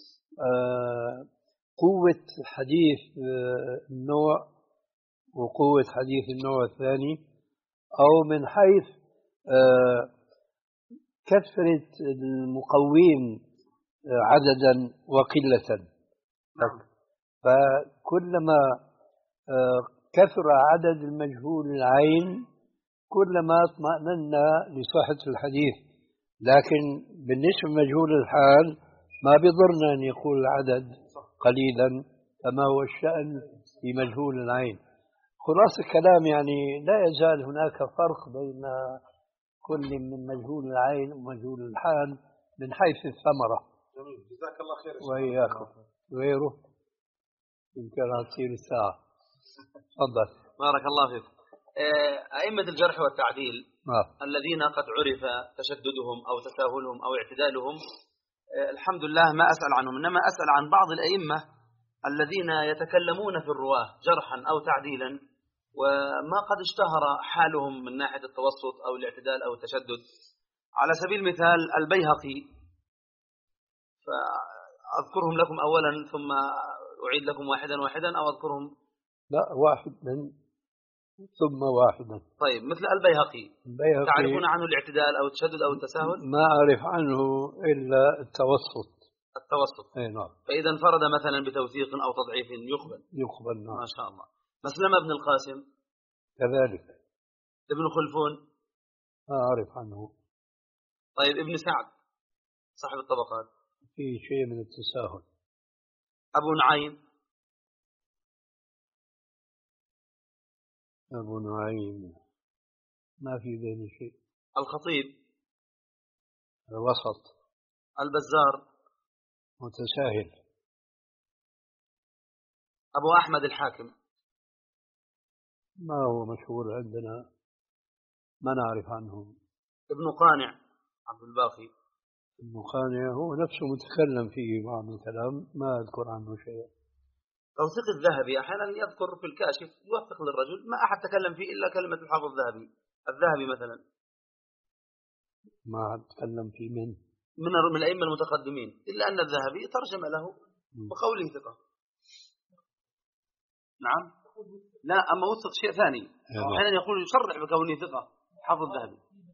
قوة حديث النوع وقوة حديث النوع الثاني، أو من حيث كثرة المقوين عددا وقلة. فكلما كثر عدد المجهول العين كلما اطمأننا لصحة الحديث، لكن بالنسبة لمجهول الحال ما بضرنا أن يقول العدد قليلا كما هو الشأن في مجهول العين. خلاص الكلام يعني لا يزال هناك فرق بين كل من مجهول العين ومجهول الحال من حيث الثمرة. جميل، جزاك الله خير. وإياكم غيره يمكن تصير الساعة. تفضل. بارك الله فيك. أئمة الجرح والتعديل آه. الذين قد عرف تشددهم أو تساهلهم أو اعتدالهم، الحمد لله ما أسأل عنهم، إنما أسأل عن بعض الأئمة الذين يتكلمون في الرواة جرحا أو تعديلا وما قد اشتهر حالهم من ناحية التوسط أو الاعتدال أو التشدد. على سبيل المثال البيهقي، فأذكرهم لكم أولا ثم أعيد لكم واحدا واحدا أو أذكرهم؟ لا، واحدا ثم واحدا. طيب، مثل البيهقي, البيهقي تعرفون عنه الاعتدال أو التشدد أو التساهل؟ ما أعرف عنه إلا التوسط. التوسط. أي نعم. فإذا انفرد مثلا بتوثيق أو تضعيف يقبل. يقبل نعم. ما شاء الله. مسلمة بن القاسم كذلك. ابن خلفون ما أعرف عنه. طيب، ابن سعد صاحب الطبقات في شيء من التساهل. أبو نعيم أبو نعيم ما في ذهني شيء. الخطيب الوسط. البزار متساهل. أبو أحمد الحاكم ما هو مشهور عندنا، ما نعرف عنه. ابن قانع عبد الباقي. ابن قانع هو نفسه متكلم فيه بعض الكلام، ما أذكر عنه شيء. توثيق الذهبي أحيانا يذكر في الكاشف يوثق للرجل، ما أحد تكلم فيه إلا كلمة الحافظ الذهبي. الذهبي مثلا ما أحد تكلم فيه من من من الأئمة المتقدمين، إلا أن الذهبي ترجم له بقوله ثقة. نعم. لا، أما وثق شيء ثاني. أحيانا يقول يصرح بكونه ثقة حافظ الذهبي،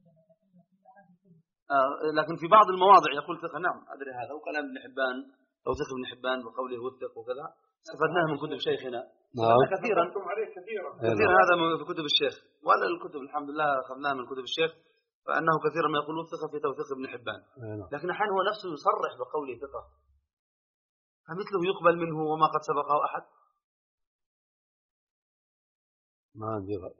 آه لكن في بعض المواضع يقول ثقة. نعم أدري هذا، وكلام ابن حبان توثيق ابن حبان بقوله وثق وكذا استفدناه من كتب شيخنا. نعم. كثيرا كثيرا كثيرا هذا في كتب الشيخ، ولا الكتب الحمد لله أخذناه من كتب الشيخ، فأنه كثيرا ما يقول وثق في توثيق ابن حبان، لكن أحيانا هو نفسه يصرح بقوله ثقة، فمثله يقبل منه وما قد سبقه أحد. ما عندي رأي.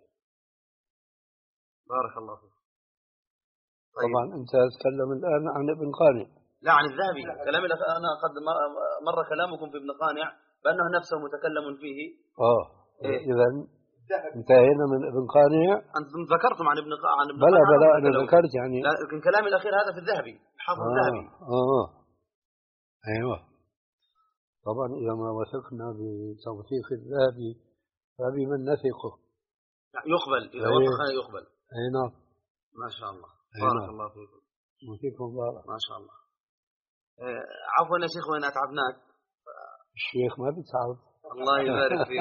بارك الله فيك. طيب. طبعا أنت تتكلم الآن عن ابن قانع. لا، عن الذهبي. كلامي أنا قد مر كلامكم في ابن قانع بأنه نفسه متكلم فيه. آه إيه؟ إذا انتهينا من ابن قانع. أنتم ذكرتم عن ابن قانع. عن ابن بلا قانع بلا أنا ذكرت يعني. لكن كلامي الأخير هذا في الذهبي، حافظ آه. الذهبي. آه أيوة. طبعا إذا ما وثقنا بتوثيق الذهبي فبمن نثقه يقبل. إذا وثق يقبل. أي نعم. ما شاء الله. بارك نعم. الله فيكم. وفيكم بارك. ما شاء الله. عفوا يا شيخ وين أتعبناك؟ الشيخ ما بيتعب. الله يبارك فيك.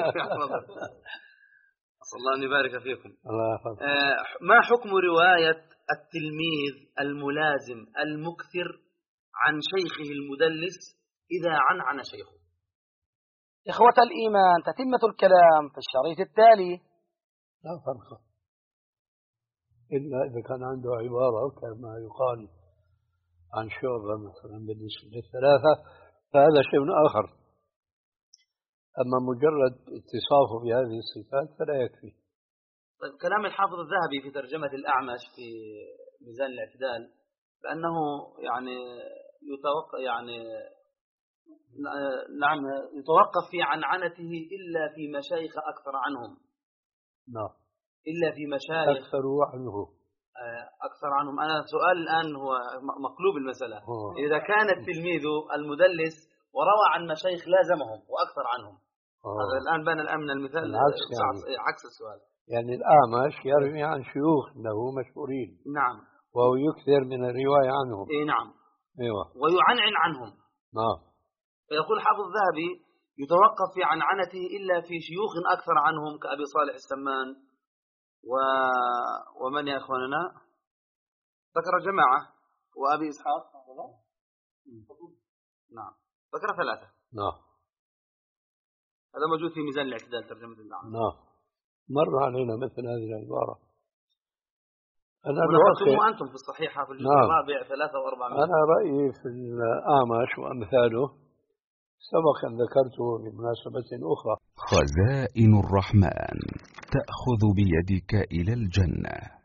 أسأل الله أن يبارك فيكم. الله يحفظك. ما حكم رواية التلميذ الملازم المكثر عن شيخه المدلس إذا عنعن شيخه؟ إخوة الإيمان، تتمة الكلام في الشريط التالي. لا فرق إلا إذا كان عنده عبارة كما يقال عن شعبة مثلا بالنسبة للثلاثة فهذا شيء آخر، أما مجرد اتصافه بهذه الصفات فلا يكفي. طيب، كلام الحافظ الذهبي في ترجمة الأعمش في ميزان الاعتدال بأنه يعني يتوقع يعني نعم يتوقف في عنعنته إلا في مشايخ أكثر عنهم. نعم. إلا في مشايخ أكثر عنه. أكثر عنهم. أنا سؤال الآن هو مقلوب المسألة. أوه. إذا كان التلميذ المدلس وروى عن مشايخ لازمهم وأكثر عنهم، أوه. هذا الآن بان الآن المثال يعني. عكس السؤال. يعني الأعمش يروي عن شيوخ له مشهورين. نعم. وهو يكثر من الرواية عنهم. إيه نعم. أيوة. ويعنعن عنهم. نعم. فيقول حافظ الذهبي يتوقف في عنعنته إلا في شيوخ أكثر عنهم كأبي صالح السمان و... ومن يا أخواننا ذكر جماعة وأبي إسحاق. نعم ذكر ثلاثة. نعم. هذا موجود في ميزان الاعتدال ترجمة الأعمش. نعم. مر علينا مثل هذه العبارة. أنا ونقلتم أنتم في الصحيحة في الجزء نعم. الرابع ثلاثة وأربعمائة. أنا رأيي في الأعمش وأمثاله سبق أن ذكرته لمناسبة أخرى. خزائن الرحمن تأخذ بيدك إلى الجنة.